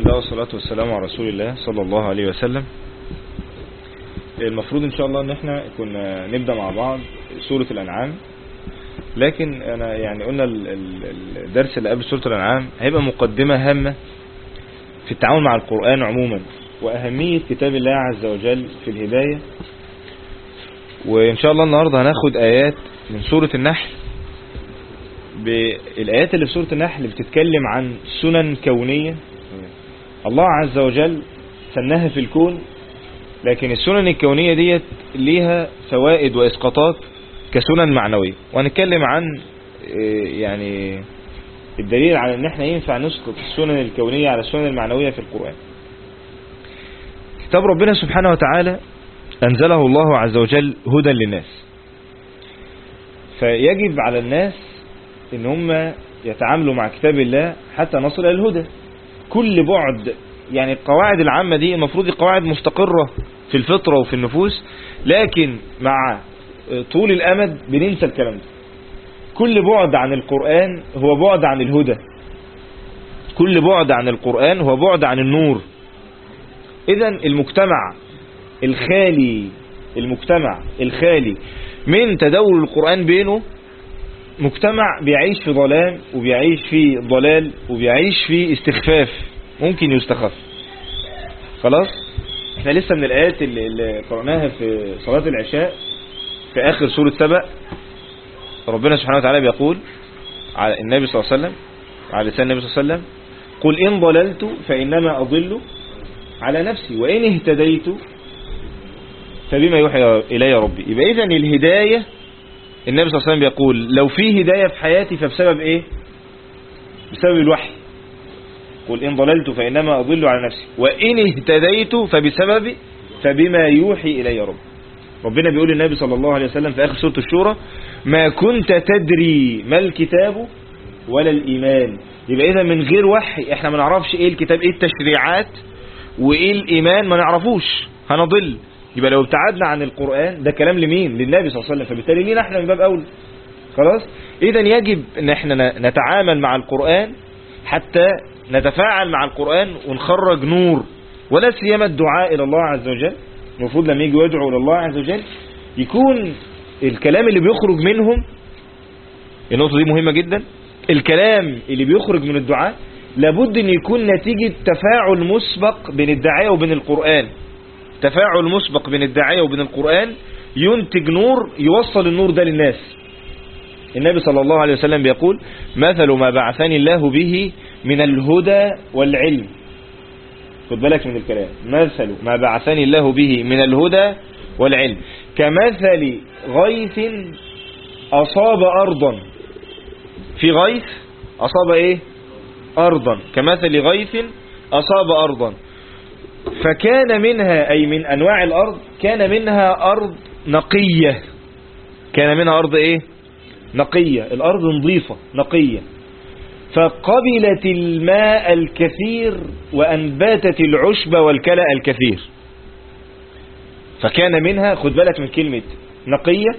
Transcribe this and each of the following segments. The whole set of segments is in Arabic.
الله والصلاة والسلام على رسول الله صلى الله عليه وسلم. المفروض ان شاء الله ان احنا كنا نبدأ مع بعض سورة الانعام، لكن انا يعني قلنا الدرس اللي قبل سورة الانعام هيبقى مقدمة هامة في التعامل مع القرآن عموما واهمية كتاب الله عز وجل في الهداية. وان شاء الله النهاردة هناخد ايات من سورة النحل. بالآيات اللي في سورة النحل بتتكلم عن سنن كونية الله عز وجل سنها في الكون، لكن السنن الكونية ديت ليها فوائد وإسقاطات كسنن معنوية، وهنتكلم عن يعني الدليل على ان احنا ينفع نسقط السنن الكونية على السنن المعنوية في القرآن. كتاب ربنا سبحانه وتعالى أنزله الله عز وجل هدى للناس، فيجب على الناس ان هم يتعاملوا مع كتاب الله حتى نصل الى الهدى. كل بعد يعني القواعد العامة دي المفروض القواعد مستقرة في الفطرة وفي النفوس، لكن مع طول الامد بننسى الكلام ده. كل بعد عن القرآن هو بعد عن الهدى، كل بعد عن القرآن هو بعد عن النور. اذن المجتمع الخالي من تداول القرآن بينه مجتمع بيعيش في ظلام وبيعيش في ضلال وبيعيش في استخفاف ممكن يستخف. خلاص احنا لسه من الآيات اللي قرأناها في صلاة العشاء في آخر سورة سبأ، ربنا سبحانه وتعالى بيقول على النبي صلى الله عليه وسلم، على لسان النبي صلى الله عليه وسلم: قل إن ضللت فإنما أضل على نفسي وإن اهتديت فبما يوحي إلي ربي. يبقى إذن الهداية النبي صلى الله عليه وسلم بيقول لو في هداية في حياتي فبسبب ايه؟ بسبب الوحي. قل إن ضللت فإنما أضل على نفسي وإن اهتديت فبما يوحي إلي رب. ربنا بيقول للنبي صلى الله عليه وسلم في آخر سورة الشورى: ما كنت تدري ما الكتاب ولا الإيمان. يبقى إذا من غير وحي احنا ما نعرفش ايه الكتاب، ايه التشريعات وايه الإيمان، ما نعرفوش هنضل. يبقى لو ابتعدنا عن القرآن ده كلام لمين؟ للنبي صلى الله عليه وسلم، فبالتالي لينا احنا من باب أولى. خلاص إذن يجب ان احنا نتعامل مع القرآن حتى نتفاعل مع القرآن ونخرج نور، ولا سيما الدعاء إلى الله عز وجل. المفروض لما يجوا يدعوا إلى الله عز وجل يكون الكلام اللي بيخرج منهم، النقطة دي مهمة جدا، الكلام اللي بيخرج من الدعاء لابد ان يكون نتيجة تفاعل مسبق بين الداعية وبين القرآن. تفاعل مسبق بين الداعية وبين القرآن ينتج نور يوصل النور ده للناس. النبي صلى الله عليه وسلم بيقول: مثل ما بعثني الله به من الهدى والعلم. خد بالك من الكلام، مثل ما بعثني الله به من الهدى والعلم كمثل غيث أصاب أرضا. في غيث أصاب ايه؟ أرضا. كمثل غيث أصاب أرضا فكان منها، أي من أنواع الأرض، كان منها أرض نقية. كان منها أرض إيه؟ نقية، الأرض نظيفة نقية، فقبلت الماء الكثير وأنباتت العشب والكلأ الكثير. فكان منها، خد بالك من كلمة نقية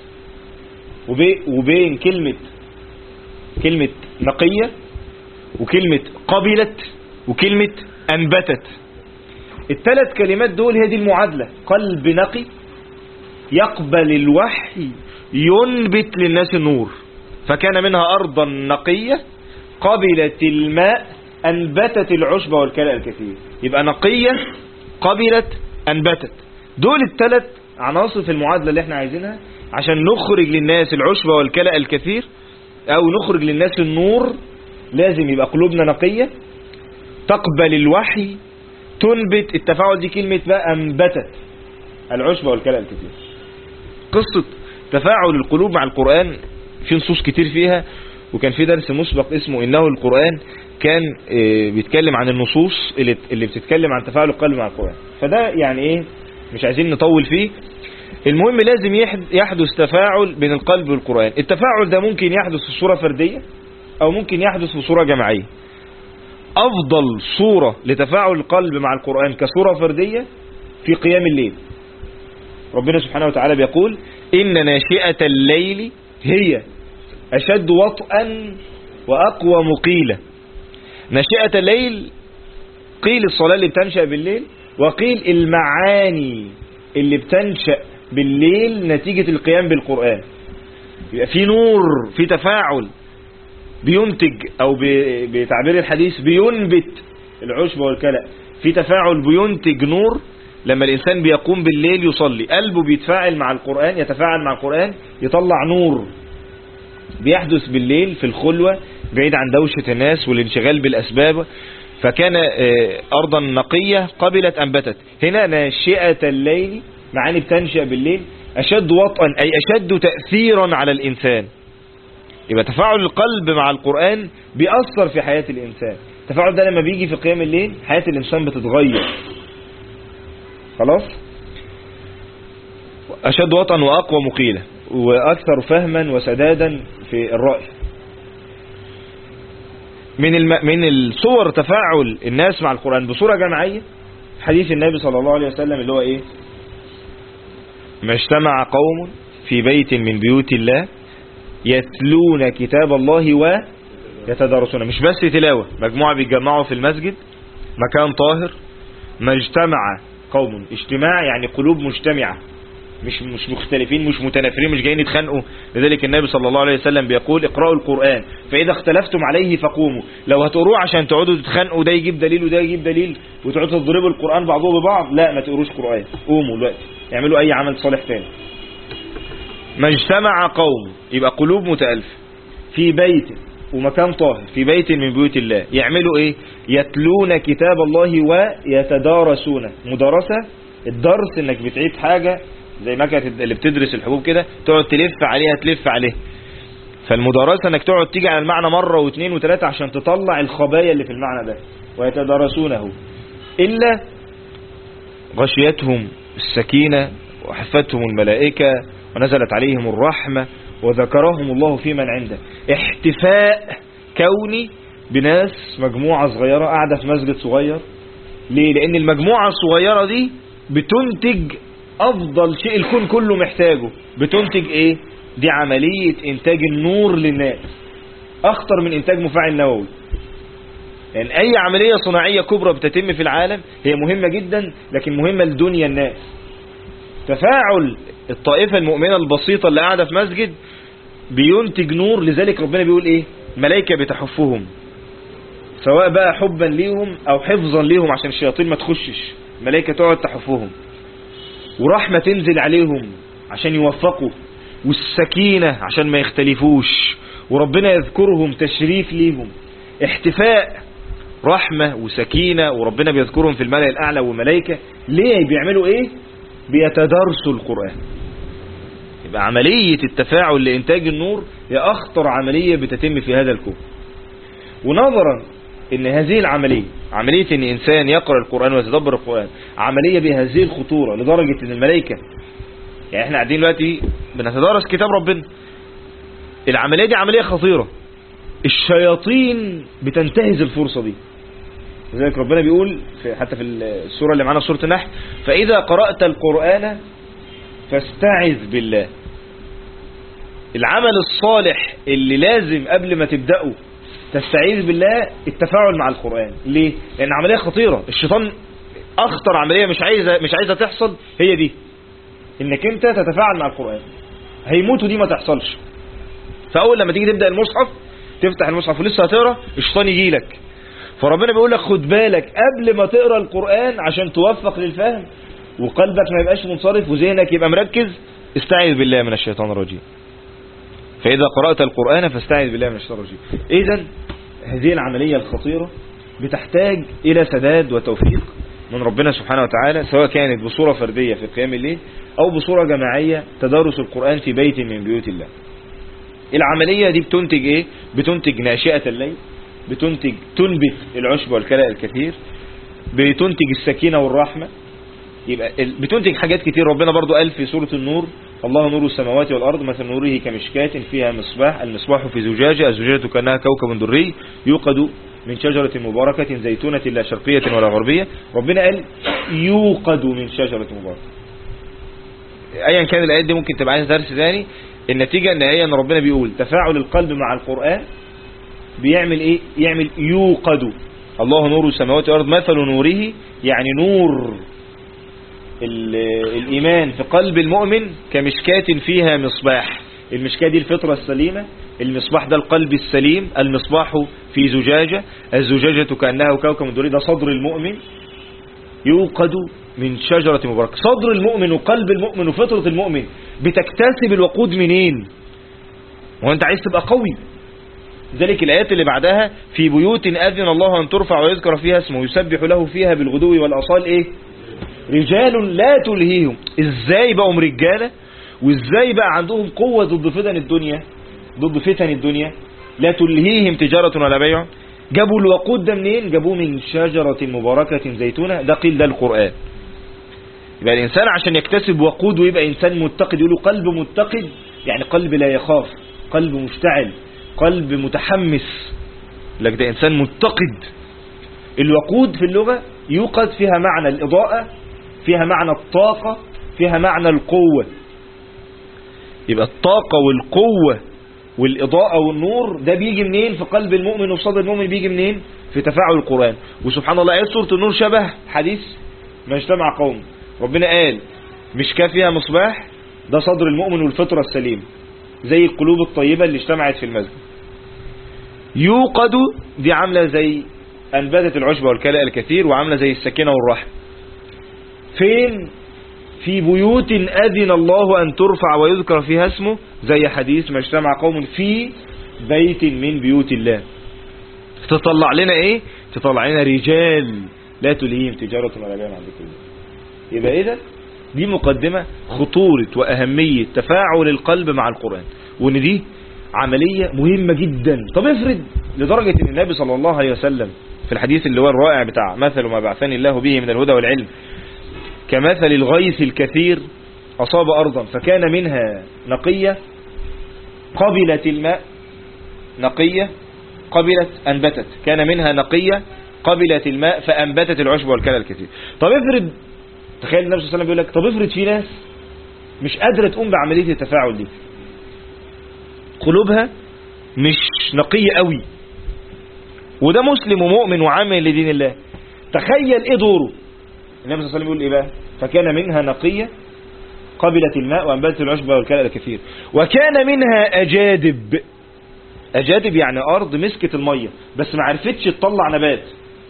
وبين كلمة نقية وكلمة قبلت وكلمة أنبتت. الثلاث كلمات دول هي دي المعادلة. قلب نقي يقبل الوحي ينبت للناس النور. فكان منها أرضا نقية قبلت الماء أنبتت العشب والكلأ الكثير. يبقى نقية قبلت أنبتت، دول الثلاث عناصر في المعادلة اللي احنا عايزينها عشان نخرج للناس العشب والكلأ الكثير أو نخرج للناس النور. لازم يبقى قلوبنا نقية تقبل الوحي تنبت. التفاعل دي كلمة بقى أنبتت العشب والكلأ الكثير. قصة تفاعل القلوب مع القرآن في نصوص كتير فيها، وكان في درس مسبق اسمه إنه القرآن كان بيتكلم عن النصوص اللي بتتكلم عن تفاعل القلب مع القرآن. فده يعني ايه مش عايزين نطول فيه. المهم لازم يحدث تفاعل بين القلب والقرآن. التفاعل ده ممكن يحدث في صورة فردية أو ممكن يحدث في صورة جماعية. أفضل صورة لتفاعل القلب مع القرآن كصورة فردية في قيام الليل. ربنا سبحانه وتعالى بيقول: إن ناشئة الليل هي أشد وطئا وأقوى مقيلة. ناشئة الليل قيل الصلاة اللي بتنشأ بالليل، وقيل المعاني اللي بتنشأ بالليل نتيجة القيام بالقرآن. يبقى في نور، في تفاعل بينتج، او بتعبير الحديث بينبت العشب والكلأ، في تفاعل بينتج نور. لما الإنسان بيقوم بالليل يصلي قلبه بيتفاعل مع القرآن، يتفاعل مع القرآن، يطلع نور بيحدث بالليل في الخلوة بعيد عن دوشة الناس والانشغال بالأسباب. فكان أرضا نقية قبلت أنبتت. هنا ناشئة الليل، معاني بتنشأ بالليل، أشد وطئا أي أشد تأثيرا على الإنسان. يبقى تفاعل القلب مع القرآن بيأثر في حياة الإنسان. التفاعل ده لما بيجي في قيام الليل حياة الإنسان بتتغير خلاص. أشد وطئا وأقوى مقيلة وأكثر فهما وسدادا في الرأي. من الصور تفاعل الناس مع القرآن بصورة جماعية حديث النبي صلى الله عليه وسلم اللي هو ايه؟ ما اجتمع قوم في بيت من بيوت الله يتلون كتاب الله ويتدارسون. مش بس تلاوة، مجموعة بيتجمعوا في المسجد مكان طاهر. ما اجتمع قوم، اجتماع يعني قلوب مجتمعة، مش مختلفين، مش متنافرين، مش جايين يتخانقوا. لذلك النبي صلى الله عليه وسلم بيقول اقرأوا القرآن فإذا اختلفتم عليه فقوموا. لو هتقروه عشان تقعدوا تتخانقوا ده يجيب دليل وده يجيب دليل وتقعدوا تضربوا القرآن بعضه ببعض، لا، ما تقروش قرآن، قوموا دلوقتي اعملوا أي عمل صالح تاني. ما اجتمع قوم يبقى قلوب متألفة في بيت ومكان طاهر في بيت من بيوت الله يعملوا ايه؟ يتلون كتاب الله ويتدارسون. مدارسة الدرس انك بتعيد حاجة زي ما كانت اللي بتدرس الحبوب كده تقعد تلف عليه. فالمدارسة انك تقعد تيجي على المعنى مرة واثنين وثلاثة عشان تطلع الخبايا اللي في المعنى ده. ويتدارسونه إلا غشيتهم السكينة وحفتهم الملائكة ونزلت عليهم الرحمة وذكرهم الله في من عنده. احتفاء كوني بناس مجموعة صغيرة قاعدة في مسجد صغير. ليه؟ لأن المجموعة الصغيرة دي بتنتج أفضل شيء الكون كله محتاجه. بتنتج إيه؟ دي عملية إنتاج النور للناس أخطر من إنتاج مفاعل نووي. يعني أي عملية صناعية كبرى بتتم في العالم هي مهمة جدا، لكن مهمة لدنيا الناس. تفاعل الطائفة المؤمنة البسيطة اللي قاعدة في مسجد بينتج نور. لذلك ربنا بيقول إيه؟ الملائكة بتحفهم، سواء بقى حبا ليهم أو حفظا ليهم عشان الشياطين ما تخشش. الملائكة تقعد تحفهم، ورحمة تنزل عليهم عشان يوفقوا، والسكينة عشان ما يختلفوش، وربنا يذكرهم تشريف ليهم. احتفاء، رحمة وسكينة، وربنا بيذكرهم في الملأ الأعلى والملائكة. ليه؟ بيعملوا ايه؟ بيتدارسوا القرآن. يبقى عملية التفاعل لإنتاج النور هي أخطر عملية بتتم في هذا الكون. ونظرا ان هذه العملية، عملية ان انسان يقرأ القرآن ويتدبر القرآن، عملية بهذه الخطورة لدرجة ان الملائكة، يعني احنا قاعدين دلوقتي بنتدارس كتاب ربنا، العملية دي عملية خطيرة. الشياطين بتنتهز الفرصة دي. لذلك ربنا بيقول حتى في السورة اللي معانا سورة النحل: فإذا قرأت القرآن فاستعذ بالله. العمل الصالح اللي لازم قبل ما تبدأه تستعيذ بالله التفاعل مع القرآن. ليه؟ لأن عملية خطيرة. الشيطان أخطر عملية مش عايزة تحصل هي دي، إنك أنت تتفاعل مع القرآن. هيموتوا دي ما تحصلش. فأول لما تيجي تبدأ المصحف، تفتح المصحف ولسه هتقرأ، الشيطان يجي لك. فربنا بيقول لك خد بالك قبل ما تقرأ القرآن عشان توفق للفهم وقلبك ما يبقاش منصرف وذهنك يبقى مركز. استعيذ بالله من الشيطان الرجيم. فإذا قرأت القرآن فاستعذ بالله من الشيطان الرجيم. إذن هذه العملية الخطيرة بتحتاج إلى سداد وتوفيق من ربنا سبحانه وتعالى، سواء كانت بصورة فردية في قيام الليل أو بصورة جماعية تدارس القرآن في بيت من بيوت الله. العملية دي بتنتج إيه؟ بتنتج ناشئة الليل، تنبت العشب والكلأ الكثير، بتنتج السكينة والرحمة. يبقى بتنتج حاجات كتير. ربنا برضو قال في سورة النور: الله نور السماوات والأرض مثل نوره كمشكاة فيها مصباح، المصباح في زجاجة، الزجاجة كأنها كوكب دري يوقد من شجرة مباركة زيتونة لا شرقية ولا غربية. ربنا قال يوقد من شجرة مباركة. أيا كان الآيات دي ممكن تبقى عايز درس ثاني. النتيجة النهائية ان ربنا بيقول تفاعل القلب مع القرآن بيعمل ايه؟ يعمل يوقد. الله نور السماوات والأرض مثل نوره، يعني نور الإيمان في قلب المؤمن كمشكاة فيها مصباح. المشكاة دي الفطرة السليمة، المصباح ده القلب السليم، المصباح في زجاجة، الزجاجة كأنها كوكب دري، ده صدر المؤمن يوقد من شجرة مباركة. صدر المؤمن وقلب المؤمن وفطرة المؤمن بتكتسب الوقود منين؟ وانت عايز تبقى قوي. ذلك الآيات اللي بعدها في بيوت أذن الله أن ترفع ويذكر فيها اسمه يسبح له فيها بالغدو والأصال إيه؟ رجال لا تلهيهم. ازاي بقوا رجاله وازاي بقى عندهم قوة ضد فتن الدنيا، ضد فتن الدنيا؟ لا تلهيهم تجارة ولا بيع. جابوا الوقود ده منين؟ جابوه من شجرة مباركة زيتونة. ده قيل ده القرآن. يبقى الإنسان عشان يكتسب وقود ويبقى إنسان متقد، يقولوا قلب متقد يعني قلب لا يخاف، قلب مشتعل، قلب متحمس. لك ده إنسان متقد. الوقود في اللغة يوقد فيها معنى الإضاءة، فيها معنى الطاقة، فيها معنى القوة. يبقى الطاقة والقوة والإضاءة والنور ده بيجي منين في قلب المؤمن وفي صدر المؤمن؟ بيجي منين؟ في تفاعل القرآن. وسبحان الله آيات سورة النور شبه حديث ما اجتمع قوم. ربنا قال مشكاة فيها مصباح، ده صدر المؤمن والفطرة السليم، زي القلوب الطيبة اللي اجتمعت في المسجد. يوقد دي عاملة زي أنبتت العشب والكلاء الكثير، وعاملة زي السكينة والرحم. فين؟ في بيوت أذن الله أن ترفع ويذكر فيها اسمه، زي حديث ما اجتمع قوم في بيت من بيوت الله. تطلع لنا ايه؟ تطلع لنا رجال لا تلهيهم تجارة ولا بيع عن ذكر الله. يبقى اذا دي مقدمة خطورة وأهمية تفاعل القلب مع القرآن، وان دي عملية مهمة جدا. طب افرض لدرجة ان النبي صلى الله عليه وسلم في الحديث اللي هو الرائع بتاع مثل ما بعثني الله به من الهدى والعلم كمثل الغيث الكثير أصاب أرضا فكان منها نقية قبلت الماء، نقية قبلت أنبتت، كان منها نقية قبلت الماء فأنبتت العشب والكلى الكثير. طب افرض، تخيل النبي صلى الله عليه وسلم بيقول لك طب افرض في ناس مش قادرة تقوم بعملية التفاعل دي، قلوبها مش نقية قوي، وده مسلم ومؤمن وعامل لدين الله. تخيل ايه دوره؟ النبي صلى الله عليه وسلم يقول ايه بقى؟ فكان منها نقية قبلت الماء وأنبتت العشب والكلى الكثير، وكان منها أجادب. أجادب يعني أرض مسكت المية بس ما عرفتش تطلع نبات.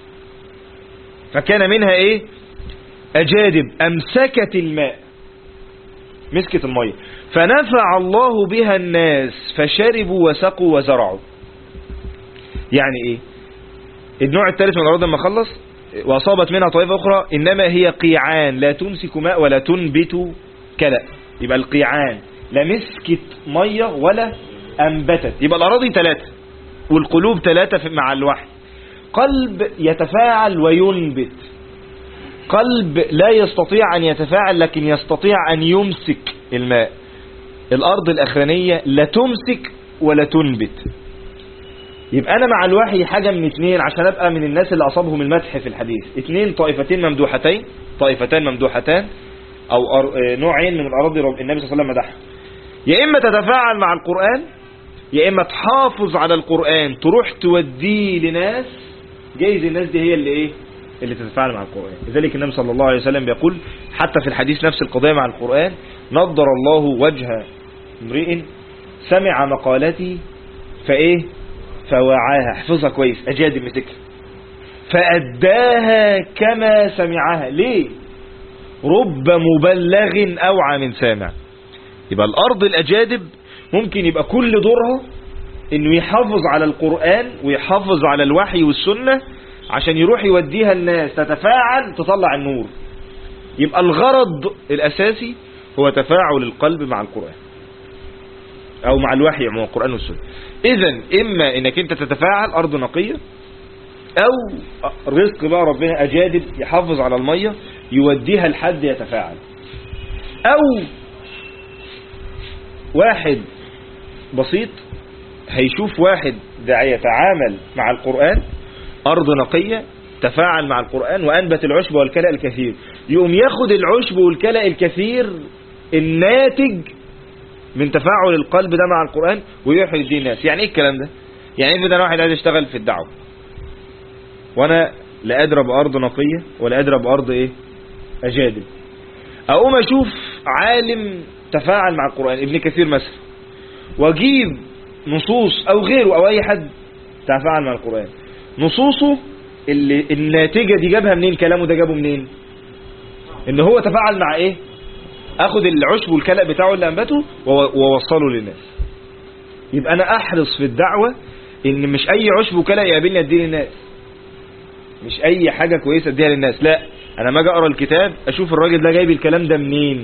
فكان منها ايه؟ أجادب أمسكت الماء، مسكت المية، فنفع الله بها الناس فشربوا وسقوا وزرعوا. يعني ايه؟ النوع الثالث من الأرض لما خلص وأصابت منها طائفة أخرى إنما هي قيعان لا تمسك ماء ولا تنبت كلأ. يبقى القيعان لا مسكت مية ولا أنبتت. يبقى الأراضي ثلاثة والقلوب ثلاثة مع الوحي. قلب يتفاعل وينبت، قلب لا يستطيع أن يتفاعل لكن يستطيع أن يمسك الماء. الأرض الأخرانية لا تمسك ولا تنبت. يبقى أنا مع الوحي حاجة من اثنين عشان أبقى من الناس اللي أصابهم المدح في الحديث. اثنين، طائفتين ممدوحتين، طائفتان ممدوحتان، أو نوعين من الأراضي النبي صلى الله عليه وسلم مدحها. يا إما تتفاعل مع القرآن، يا إما تحافظ على القرآن تروح توديه لناس جايز الناس دي هي اللي إيه؟ اللي تتفاعل مع القرآن. لذلك النبي صلى الله عليه وسلم بيقول حتى في الحديث نفس القضية مع القرآن: نضر الله وجه امرئ سمع مقالتي فإيه؟ فوعاها، حفظها كويس، أجادب مسكها، فأداها كما سمعها. ليه؟ رب مبلغ أوعى من سامع. يبقى الأرض الأجادب ممكن يبقى كل دورها إنه يحافظ على القرآن ويحافظ على الوحي والسنة عشان يروح يوديها الناس تتفاعل تطلع النور. يبقى الغرض الأساسي هو تفاعل القلب مع القرآن أو مع الوحي مع القرآن والسنة. إذن إما إنك أنت تتفاعل أرض نقية، أو رزق بقى ربنا أجادب يحافظ على المية يوديها لحد يتفاعل، أو واحد بسيط هيشوف واحد داعية يتعامل مع القرآن، أرض نقية تفاعل مع القرآن وأنبت العشب والكلأ الكثير، يقوم ياخد العشب والكلأ الكثير الناتج من تفاعل القلب ده مع القرآن ويروح يديه الناس. يعني ايه الكلام ده؟ يعني ايه؟ ده واحد عايز يشتغل في الدعوة، وانا لا ادرى بارض نقية ولا ادرى بارض ايه اجادب. اقوم اشوف عالم تفاعل مع القرآن، ابن كثير مثلا، واجيب نصوص او غيره او اي حد تفاعل مع القرآن، نصوصه اللي الناتجة دي جابها منين، كلامه ده جابه منين، ان هو تفاعل مع ايه، اخد العشب والكلأ بتاعه اللي انبته ووصله للناس. يبقى انا احرص في الدعوة ان مش اي عشب وكلأ يقابلني اديه للناس، مش اي حاجة كويسة اديها للناس، لا، انا ما اجي اقرا الكتاب اشوف الراجل ده جايب الكلام ده منين،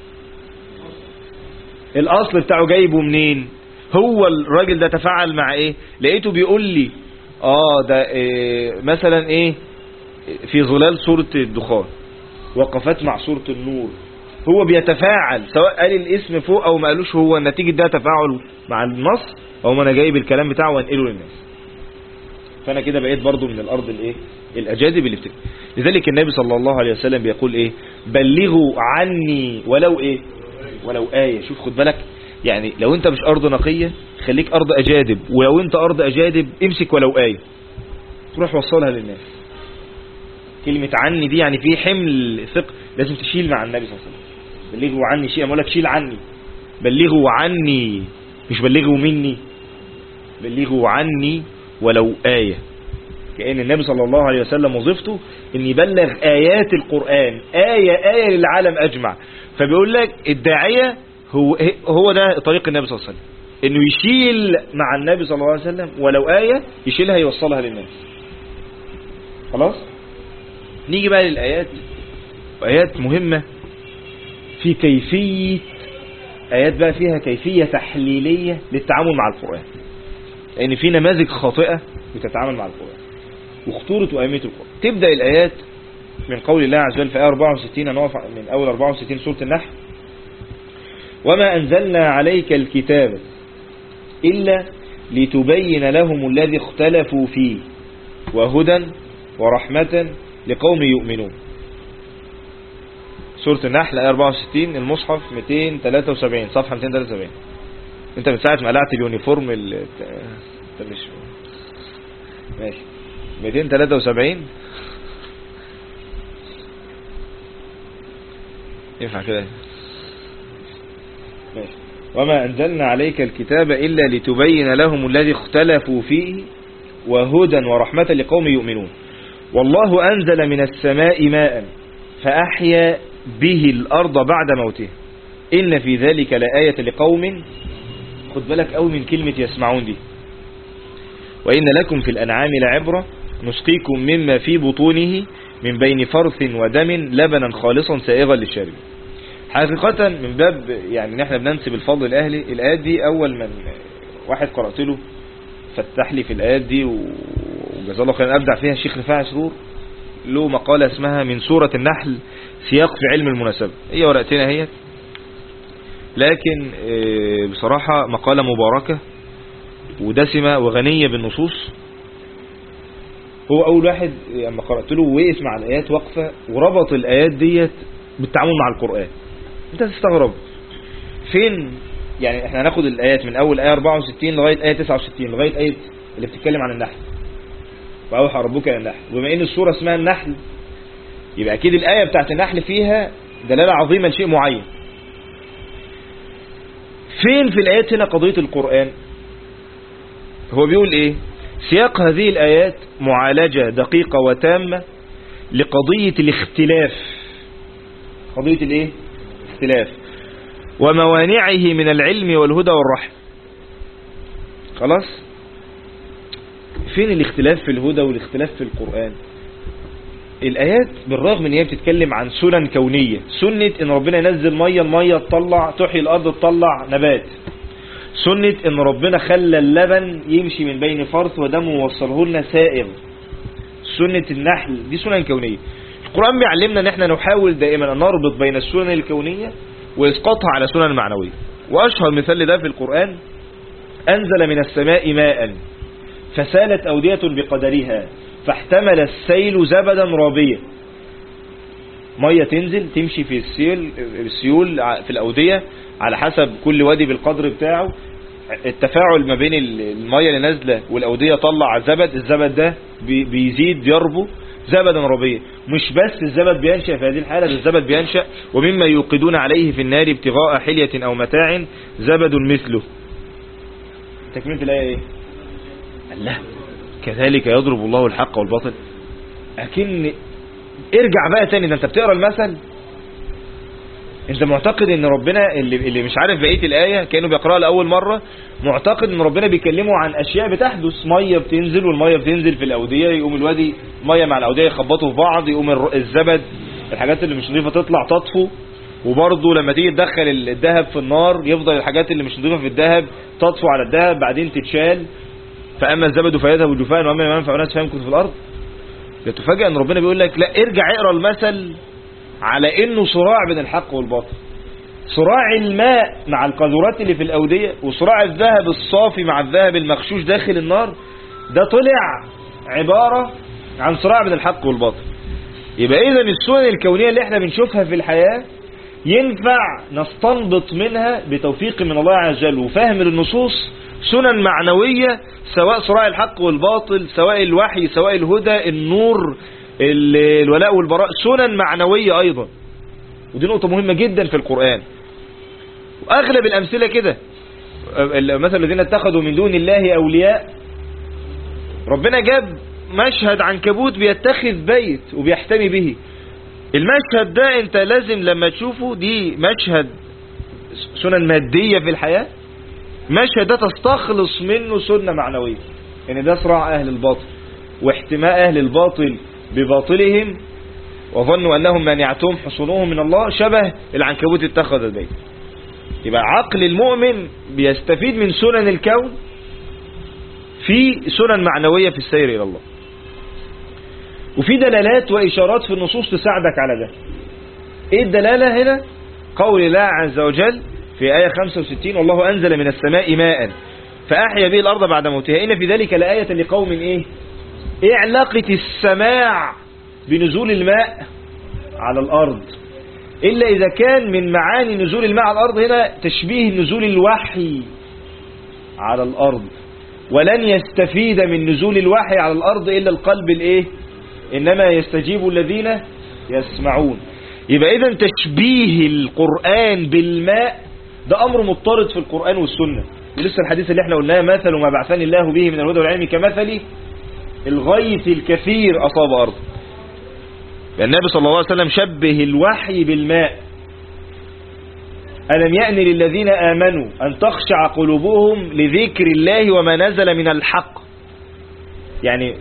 الاصل بتاعه جايبه منين، هو الراجل ده تفاعل مع ايه. لقيته بيقول لي ده مثلا ايه في ظلال سورة الدخان، وقفات مع سورة النور، هو بيتفاعل سواء قال الاسم فوق او ما قالوش، هو نتيجة ده تفاعل مع النص، او ما انا جايب الكلام بتاعه وانقله للناس. فانا كده بقيت برضو من الارض الايه الاجادب اللي بتكتب. لذلك النبي صلى الله عليه وسلم بيقول ايه، بلغوا عني ولو ايه، ولو آية. شوف خد بالك، يعني لو انت مش ارض نقية خليك ارض اجادب، ولو انت ارض اجادب امسك ولو آية تروح وصلها للناس. كلمة عني دي يعني في حمل ثقل لازم تشيل مع النبي صلى الله عليه وسلم. بلغوا عني شيء، اقول لك شيل عني، بلغوا عني، مش بلغوا مني، بلغوا عني ولو آية. كأن النبي صلى الله عليه وسلم وظيفته ان يبلغ آيات القرآن، آية للعالم أجمع. فبيقول لك الداعية هو ده طريق النبي صلى الله عليه وسلم، انه يشيل مع النبي صلى الله عليه وسلم ولو آية، يشيلها يوصلها للناس. خلاص، نيجي بقى للآيات، وآيات مهمة في كيفية، آيات بقى فيها كيفية تحليلية للتعامل مع القرآن، لأن في نماذج خاطئة بتتعامل مع القرآن وخطورة وأهمية القرآن. تبدأ الآيات من قول الله عز وجل في آية 64، نقف من أول 64 سورة النحل: وما أنزلنا عليك الكتاب إلا لتبين لهم الذي اختلفوا فيه وهدى ورحمة لقوم يؤمنون. سورة النحل آية 64، المصحف 273 صفحة 273. انت من ساعة ما قلعت اليونيفورم مش ماشي 273 ينفع كده ماشي. وما أنزلنا عليك الكتاب إلا لتبين لهم الذي اختلفوا فيه وهدى ورحمة لقوم يؤمنون والله أنزل من السماء ماء فأحيا به الأرض بعد موتها إن في ذلك لآية لقوم. خد بالك أوي من كلمة يسمعون دي. وإن لكم في الأنعام لعبرة نسقيكم مما في بطونه من بين فرث ودم لبنا خالصا سائغا للشارب. حقيقة من باب يعني ان احنا بننسب الفضل الأهلي، الآيات دي أول من واحد قرأت له فتح لي في الآيات دي وجزاه الله خيرا أبدع فيها الشيخ رفاعي سرور، له مقالة اسمها من سورة النحل سياق في علم المناسبة. هي ورقتنا هي، لكن بصراحة مقالة مباركة ودسمة وغنية بالنصوص. هو أول واحد لما قرأت له وقف مع الآيات وقفة وربط الآيات ديت بالتعامل مع القرآن. انت تستغرب فين، يعني احنا هناخد الآيات من أول آية 64 لغاية آية 69 لغاية آية اللي بتتكلم عن النحل وأوحى ربك إلى النحل. وبما إن السورة اسمها النحل يبقى أكيد الآية بتاعت النحل فيها دلالة عظيمة لشيء معين. فين في الآيات هنا قضية القرآن؟ هو بيقول إيه؟ سياق هذه الآيات معالجة دقيقة وتامة لقضية الاختلاف. قضية الايه؟ اختلاف وموانعه من العلم والهدى والرحمة. خلاص، فين الاختلاف في الهدى والاختلاف في القرآن؟ الآيات بالرغم ان هي بتتكلم عن سنن كونية، سنة ان ربنا ينزل مية، المية تطلع تحيي الارض تطلع نبات، سنة ان ربنا خلى اللبن يمشي من بين فرث ودم ووصله لنا سائغ، سنة النحل، دي سنن كونية. القرآن بيعلمنا ان احنا نحاول دائما ان نربط بين السنن الكونية واسقاطها على سنن معنوية. واشهر مثال ده في القرآن: انزل من السماء ماء فسالت اودية بقدرها فاحتمل السيل زبدا رابيا. مية تنزل تمشي في السيول في الأودية على حسب كل وادي بالقدر بتاعه، التفاعل ما بين المية اللي نازلة والأودية طلع زبد، الزبد ده بيزيد يربو زبدا ربيا. مش بس الزبد بينشأ في هذه الحالة، الزبد بينشأ ومما يوقدون عليه في النار ابتغاء حلية أو متاع زبد مثله. تكملة الآية ايه؟ الله كذلك يضرب الله الحق والباطل. لكن ارجع بقى تاني، ده انت بتقرأ المثل، انت معتقد ان ربنا اللي مش عارف بقية الآية كأنه بيقرأها لأول مرة، معتقد ان ربنا بيكلمه عن اشياء بتحدث، مية بتنزل والمية بتنزل في الأودية، يقوم الوادي مية مع الأودية يخبطوا في بعض، يقوم الزبد الحاجات اللي مش نظيفة تطلع تطفو، وبرضه لما تيجي تدخل الذهب في النار يفضل الحاجات اللي مش نظيفة في الذهب تطفو على الذهب بعدين تتشال، فأما الزبد فيذهب جفاء وأما ما ينفع الناس فيمكث في الأرض. تفاجأ ان ربنا بيقول لك لا، ارجع اقرا المثل على انه صراع بين الحق والباطل، صراع الماء مع القاذورات اللي في الأودية وصراع الذهب الصافي مع الذهب المغشوش داخل النار، ده طلع عبارة عن صراع بين الحق والباطل. يبقى إذن السنن الكونية اللي احنا بنشوفها في الحياة ينفع نستنبط منها بتوفيق من الله عز وجل وفهم النصوص سنن معنوية، سواء صراع الحق والباطل، سواء الوحي، سواء الهدى، النور، الولاء والبراء، سنن معنوية أيضا. ودي نقطة مهمة جدا في القرآن. وأغلب الأمثلة كده، مثل الذين اتخذوا من دون الله أولياء، ربنا جاب مشهد عنكبوت بيتخذ بيت وبيحتمي به. المشهد ده انت لازم لما تشوفه، دي مشهد سنن مادية في الحياة، مشهد ده تستخلص منه سنة معنوية، ان ده صراع أهل الباطل واحتماء أهل الباطل بباطلهم، وظنوا أنهم مانعتهم حصونهم من الله، شبه العنكبوت اتخذ البيت. يبقى عقل المؤمن بيستفيد من سنن الكون في سنن معنوية في السير إلى الله، وفي دلالات وإشارات في النصوص تساعدك على ده. إيه الدلالة هنا؟ قول الله عز وجل في آية 65: والله أنزل من السماء ماء فأحيا به الأرض بعد موتها إن في ذلك لآية لقوم إيه علاقة السماع بنزول الماء على الأرض، إلا إذا كان من معاني نزول الماء على الأرض هنا تشبيه نزول الوحي على الأرض، ولن يستفيد من نزول الوحي على الأرض إلا القلب إنما يستجيب الذين يسمعون. يبقى إذن تشبيه القرآن بالماء ده أمر مضطرد في القرآن والسنة. ولسه الحديث اللي احنا قلناه: مثل ما بعثني الله به من الهدى والعلم كمثل الغيث الكثير أصاب أرض. النبي صلى الله عليه وسلم شبه الوحي بالماء: ألم يأن للذين آمنوا أن تخشع قلوبهم لذكر الله وما نزل من الحق. يعني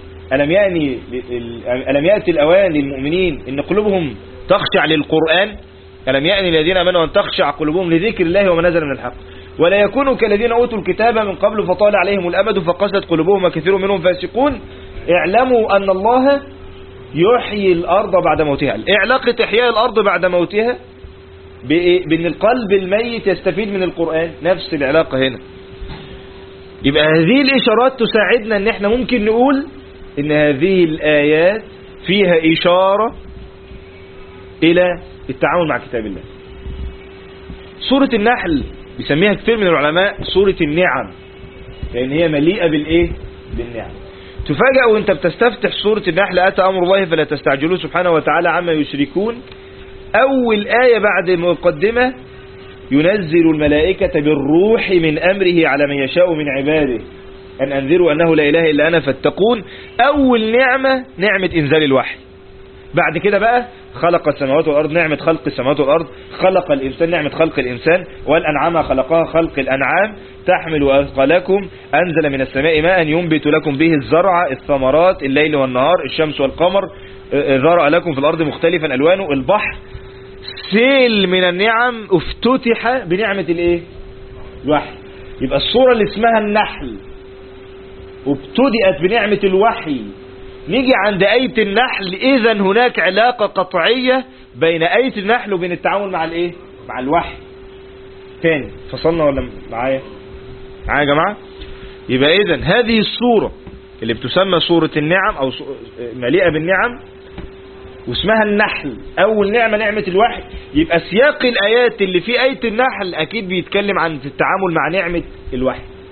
ألم يأتي الأوان للمؤمنين إن قلوبهم تخشع للقرآن؟ ألم يأن للذين آمنوا أن تخشع قلوبهم لذكر الله وما نزل من الحق ولا يكونوا كالذين أوتوا الكتاب من قبل فطال عليهم الأمد فقست قلوبهم وكثير منهم فاسقون. اعلموا أن الله يحيي الأرض بعد موتها. علاقة إحياء الأرض بعد موتها بأن القلب الميت يستفيد من القرآن، نفس العلاقة هنا. يبقى هذه الإشارات تساعدنا أن احنا ممكن نقول أن هذه الآيات فيها إشارة إلى التعامل مع كتاب الله. سورة النحل بيسميها كثير من العلماء سورة النعم، لأن هي مليئة بالنعم. تفاجأ وانت بتستفتح سورة النحل: أتى أمر الله فلا تستعجلوه سبحانه وتعالى عما يشركون. أول آية بعد مقدمة: ينزل الملائكة بالروح من أمره على من يشاء من عباده أن أنذروا أنه لا إله إلا أنا فاتقون. أول نعمة إنزال الوحي. بعد كده بقى خلق السماوات والأرض، نعمة خلق السماوات والأرض. خلق الإنسان، نعمة خلق الإنسان. والأنعام خلقها، خلق الأنعام. تحمل أثقالكم. أنزل من السماء ماء ينبت لكم به الزرع، الثمرات، الليل والنهار، الشمس والقمر. ذرأ لكم في الأرض مختلفا ألوانه. البحر. سيل من النعم افتتح بنعمة الوحي. يبقى الصورة اللي اسمها النحل وابتدأت بنعمة الوحي. نيجي عند آية النحل، إذن هناك علاقة قطعية بين آية النحل وبين التعامل مع الوحي. تاني فصلنا ولا معايا يا جماعة؟ يبقى إذن هذه الصورة اللي بتسمى صورة النعم أو مليئة بالنعم واسمها النحل، أول نعمة الوحي. يبقى سياق الآيات اللي في آية النحل أكيد بيتكلم عن التعامل مع نعمة الوحي.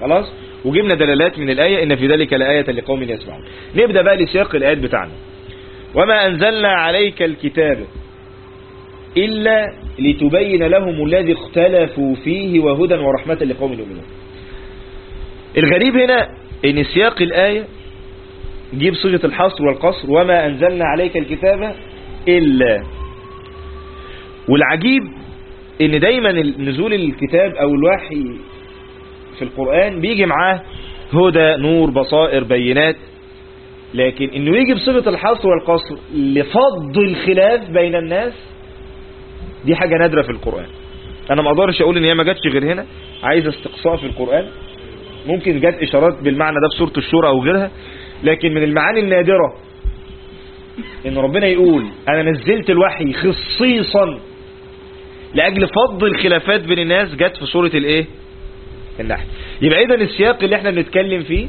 خلاص. وجبنا دلالات من الآية إن في ذلك لآية لقوم يسمعون. نبدأ بقى لسياق الآيات بتاعنا. وما أنزلنا عليك الكتاب إلا لتبين لهم الذي اختلفوا فيه وهدى ورحمة لقوم يؤمنون. الغريب هنا إن سياق الآية جيب صيغة الحصر والقصر، وما أنزلنا عليك الكتاب إلا. والعجيب إن دايما نزول الكتاب أو الوحي في القرآن بيجي معاه هدى، نور، بصائر، بينات، لكن إنه يجي بصيغة الحصر والقصر لفض الخلاف بين الناس دي حاجة نادرة في القرآن. أنا ما أقدرش أقول إن هي ما جاتش غير هنا، عايز استقصاء في القرآن. ممكن جات إشارات بالمعنى ده في سورة الشورى أو غيرها، لكن من المعاني النادرة إن ربنا يقول أنا نزلت الوحي خصيصا لأجل فض الخلافات بين الناس، جات في سورة الإيه؟ النحل. يبقى إذن السياق اللي احنا بنتكلم فيه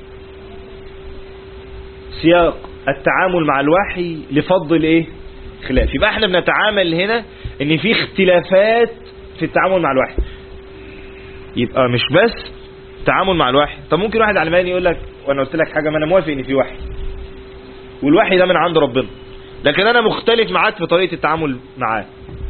سياق التعامل مع الوحي لفض الإيه؟ خلاف. يبقى احنا بنتعامل هنا إن في اختلافات في التعامل مع الوحي. يبقى مش بس تعامل مع الوحي. طب ممكن واحد علماني يقول لك وانا قلت لك حاجة، ما انا موافق ان في وحي والوحي ده من عند ربنا، لكن انا مختلف معاك في طريقة التعامل معاه.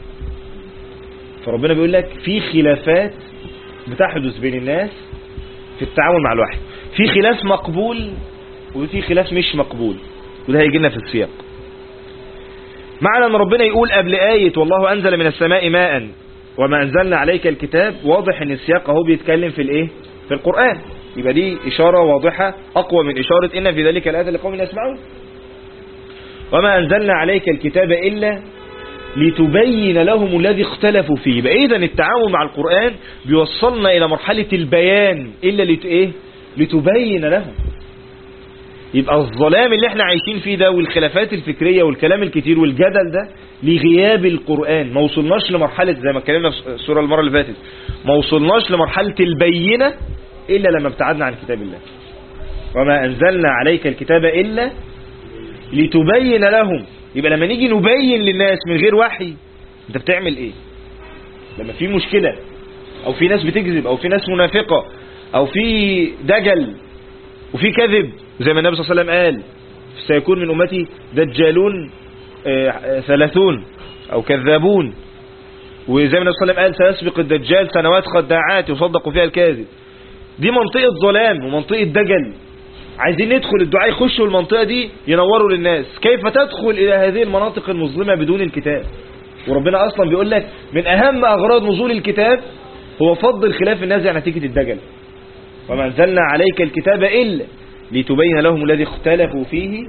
فربنا بيقول لك في خلافات بتحدث بين الناس في التعامل مع الوحي، في خلاف مقبول وفي خلاف مش مقبول، وده هيجي لنا في السياق. معنى ان ربنا يقول قبل آية والله انزل من السماء ماء وما انزلنا عليك الكتاب، واضح ان السياق اهو بيتكلم في الايه؟ في القرآن. يبقى دي اشارة واضحة اقوى من اشارة ان في ذلك الآية لقوم يسمعون. وما انزلنا عليك الكتاب الا لتبين لهم الذي اختلفوا فيه. يبقى اذا التعامل مع القرآن بيوصلنا الى مرحلة البيان، الا لتبين لهم. يبقى الظلام اللي احنا عايشين فيه ده والخلافات الفكرية والكلام الكتير والجدل ده لغياب القرآن. ما وصلناش لمرحلة زي ما اتكلمنا في السورة المرة اللي فاتت، ما وصلناش لمرحلة البينة إلا لما ابتعدنا عن كتاب الله. وما أنزلنا عليك الكتاب إلا لتبين لهم. يبقى لما نيجي نبين للناس من غير وحي، انت بتعمل ايه؟ لما في مشكلة او في ناس بتكذب او في ناس منافقة او في دجل وفي كذب، زي ما النبي صلى الله عليه وسلم قال سيكون من أمتي دجالون 30 أو كذابون، وزي ما النبي صلى الله عليه وسلم قال سيسبق الدجال سنوات خداعات يصدق فيها الكاذب. دي منطقة ظلام ومنطقة دجل، عايزين ندخل الدعاء يخشوا المنطقة دي ينوروا للناس. كيف تدخل إلى هذه المناطق المظلمة بدون الكتاب؟ وربنا أصلا بيقول لك من أهم أغراض نزول الكتاب هو فض الخلاف النازع نتيجة الدجل. وما أنزلنا عليك الكتاب إلا لتبين لهم الذي اختلفوا فيه،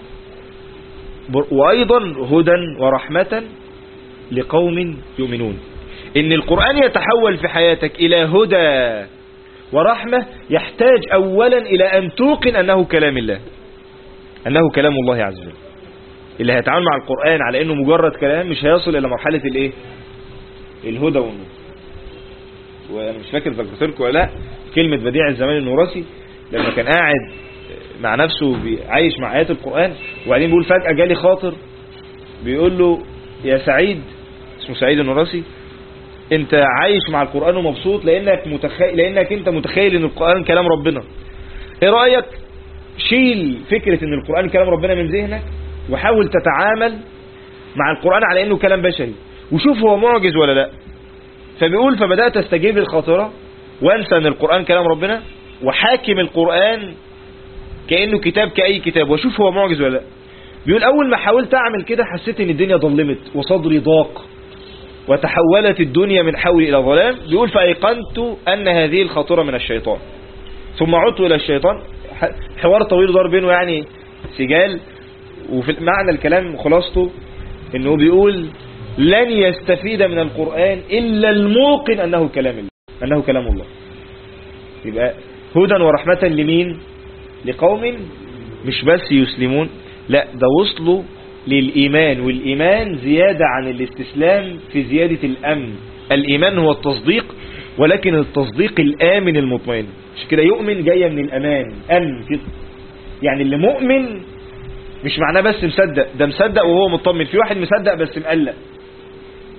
وأيضا هدى ورحمة لقوم يؤمنون. إن القرآن يتحول في حياتك إلى هدى ورحمة يحتاج أولا إلى أن توقن أنه كلام الله، أنه كلام الله عز وجل. اللي هيتعامل مع القرآن على أنه مجرد كلام مش هيصل إلى مرحلة الإيه؟ الهدى والنور. وأنا مش فاكر ذكرت لكم ولا لا كلمة بديع الزمان النورسي لما كان قاعد مع نفسه عايش مع آيات القرآن، وبعدين بيقول فجأة جالي خاطر بيقول له يا سعيد، اسمه سعيد النورسي، انت عايش مع القرآن ومبسوط لانك انت متخيل ان القرآن كلام ربنا. ايه رأيك شيل فكرة ان القرآن كلام ربنا من ذهنك وحاول تتعامل مع القرآن على انه كلام بشري وشوف هو معجز ولا لا. فبيقول فبدأت استجيب للخاطرة وانسى ان القرآن كلام ربنا وحاكم القرآن كأنه كتاب كأي كتاب وشوف هو معجز ولا لا. بيقول اول ما حاولت اعمل كده حسيت ان الدنيا ظلمت وصدري ضاق وتحولت الدنيا من حولي إلى ظلام. بيقول فأيقنت أن هذه الخاطرة من الشيطان، ثم عدت إلى الشيطان. حوار طويل دار بينه يعني سجال، وفي معنى الكلام خلاصته أنه بيقول لن يستفيد من القرآن إلا الموقن أنه كلام الله، أنه كلام الله. يبقى هدى ورحمة لمين؟ لقوم مش بس يسلمون، لا ده وصلوا للإيمان، والإيمان زيادة عن الاستسلام في زيادة الأمن. الإيمان هو التصديق، ولكن التصديق الآمن المطمئن. مش كده يؤمن جاية من الأمان، أمن كده. يعني اللي مؤمن مش معناه بس مصدق، ده مصدق وهو مطمن. في واحد مصدق بس مقلق،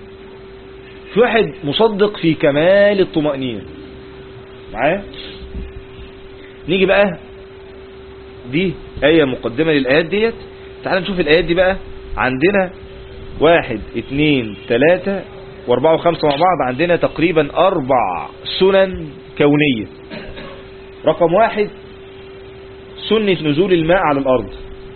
في واحد مصدق في كمال الطمأنينة معايا. نيجي بقى، دي آية مقدمة للآيات ديت. تعال نشوف الآيات دي بقى. عندنا 1 2 3 و4 و5 مع بعض، عندنا تقريبا 4 سنن كونية. رقم 1 سنة نزول الماء على الأرض.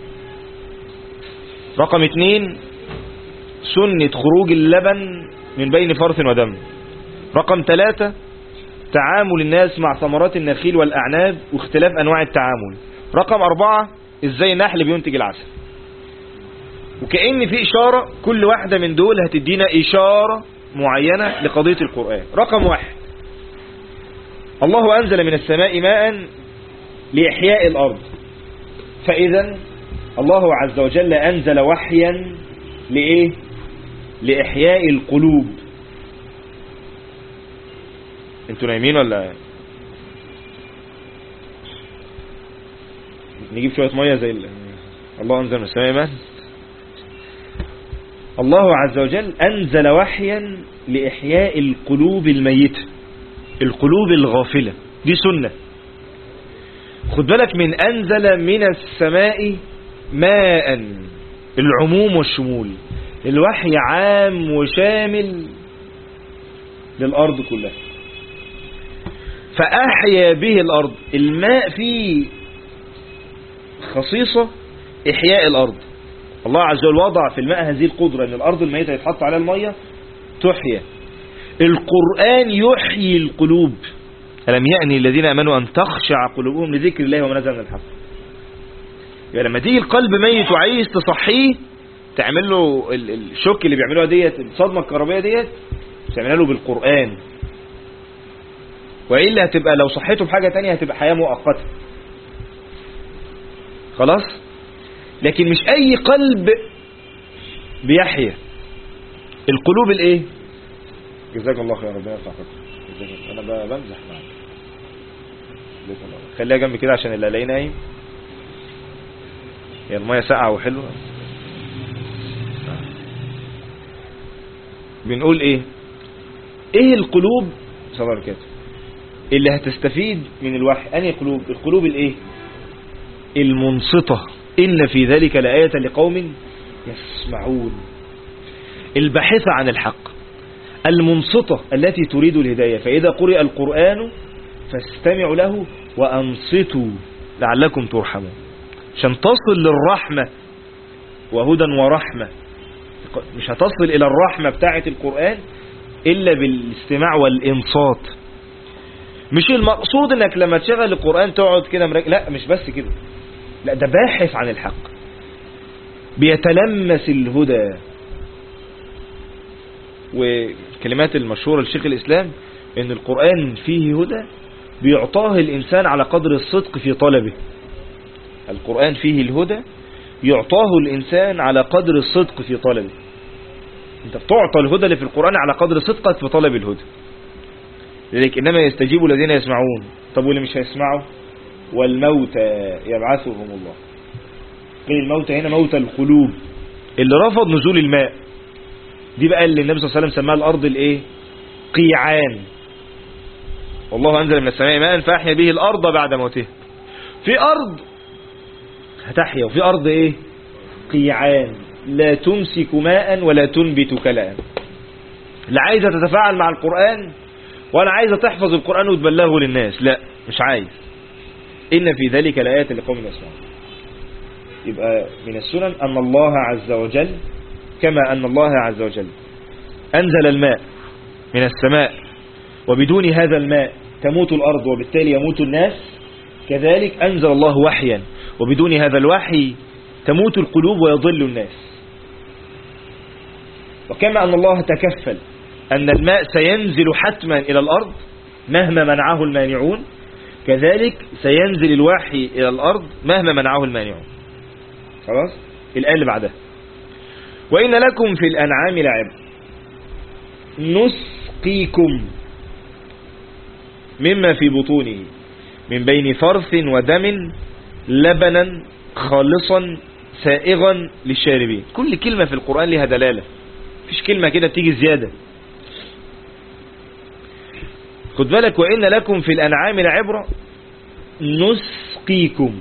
رقم 2 سنة خروج اللبن من بين فرث ودم. رقم 3 تعامل الناس مع ثمرات النخيل والأعناب واختلاف أنواع التعامل. رقم 4 ازاي النحل بينتج العسل. وكأن في إشارة، كل واحدة من دول هتدينا إشارة معينة لقضية القرآن. رقم 1 الله أنزل من السماء ماء لإحياء الأرض. فإذا الله عز وجل أنزل وحيا لإيه؟ لإحياء القلوب. انتوا نايمين ولا نجيب شوية مية زي الله أنزل من السماء ماء؟ الله عز وجل أنزل وحيا لإحياء القلوب الميتة، القلوب الغافلة. دي سنة. خد بالك من أنزل من السماء ماء، العموم والشمول. الوحي عام وشامل للأرض كلها، فأحيا به الأرض. الماء فيه خصيصة إحياء الأرض. الله عز وجل وضع في الماء هذه القدرة أن الأرض الميتة يتحط عليها المية تحيا. القرآن يحيي القلوب. ألم يأني الذين آمنوا أن تخشع قلوبهم لذكر الله وما نزل من الحق. يعني لما تيجي القلب ميت وعايز تصحيه، تعمل له الشوك اللي بيعملوها ديت، الصدمة الكهربائية ديت، تعملها له بالقرآن. وإلا هتبقى لو صحيته بحاجة تانية هتبقى حياة مؤقتة خلاص. لكن مش أي قلب بيحيا. القلوب الايه؟ جزاك الله خير، ربنا يرفع قدرك. انا بمزح معاك. خليها جنبي كده عشان اللي الاقيه نايم. هي الميه ساقعه وحلوه. بنقول ايه القلوب صبر كده اللي هتستفيد من الوحي؟ انهي قلوب؟ القلوب الايه؟ المنصتة. إن في ذلك لآية لقوم يسمعون. الباحثة عن الحق، المنصتة التي تريد الهداية. فإذا قرئ القرآن فاستمعوا له وأنصتوا لعلكم ترحمون. عشان تصل للرحمة، وهدى ورحمة. مش هتصل إلى الرحمة بتاعة القرآن إلا بالاستماع والإنصات. مش المقصود انك لما تشغل القرآن تقعد كده لا، مش بس كده. لا، ده باحث عن الحق، بيتلمس الهدى. وكلمات المشهورة لشيخ الإسلام ان القرآن فيه هدى بيعطاه الإنسان على قدر الصدق في طلبه. القرآن فيه الهدى يعطاه الإنسان على قدر الصدق في طلبه. انت بتعطى الهدى اللي في القرآن على قدر صدقك في طلب الهدى. لذلك إنما يستجيب الذين يسمعون. طب واللي مش هيسمعوا؟ والموتى يبعثهم الله. قيل الموتى هنا موتى القلوب، اللي رفض نزول الماء. دي بقى اللي النبي صلى الله عليه وسلم سماها الأرض الايه؟ قيعان. والله أنزل من السماء ماء فأحيا به الأرض بعد موتها. في أرض هتحيا، وفي أرض ايه؟ قيعان لا تمسك ماء ولا تنبت كلاء. لا عايزة تتفاعل مع القرآن ولا عايزة تحفظ القرآن وتبلغه للناس. لا، مش عايز. إن في ذلك لآيات لقوم يسمعون. يبقى من السنن أن الله عز وجل، كما أن الله عز وجل أنزل الماء من السماء وبدون هذا الماء تموت الأرض وبالتالي يموت الناس، كذلك أنزل الله وحيا وبدون هذا الوحي تموت القلوب ويضل الناس. وكما أن الله تكفل أن الماء سينزل حتما إلى الأرض مهما منعه المانعون، كذلك سينزل الوحي إلى الأرض مهما منعه المانعون. خلاص. الآية اللي بعدها: وإن لكم في الأنعام لعبرة نسقيكم مما في بطونه من بين فرث ودم لبنا خالصا سائغا للشاربين. كل كلمة في القرآن لها دلالة، مفيش كلمة كده تيجي زيادة. خد بالك: وإن لكم في الأنعام لعبرة. نسقيكم.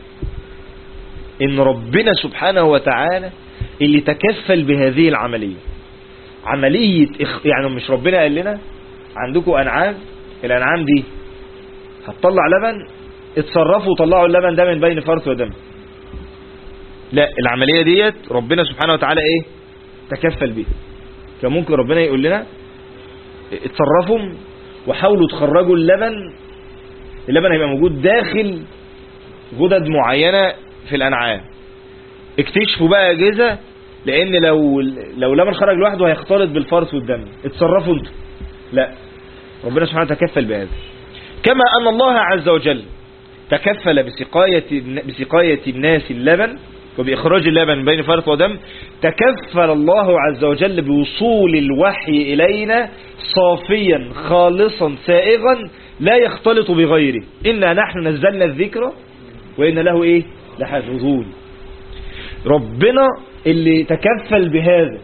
ان ربنا سبحانه وتعالى اللي تكفل بهذه العملية، عملية يعني مش ربنا قال لنا عندكم أنعام، الأنعام دي هتطلع لبن، اتصرفوا وطلعوا اللبن ده من بين فرث ودم. لا، العملية ديت ربنا سبحانه وتعالى ايه تكفل بيها. كان ممكن ربنا يقول لنا اتصرفوا وحاولوا تخرجوا اللبن هيبقى موجود داخل غدد معينة في الأنعام، اكتشفوا بقى أجهزة، لأن لو لبن خرج لوحده هيختلط بالفرث والدم، اتصرفوا انتوا. لا، ربنا سبحانه تكفل بهذا. كما أن الله عز وجل تكفل بسقاية الناس اللبن وبإخراج اللبن من بين فرث ودم، تكفل الله عز وجل بوصول الوحي إلينا صافيا خالصا سائغا لا يختلط بغيره. إنا نحن نزلنا الذكر وإن له إيه لحافظون. ربنا اللي تكفل بهذا،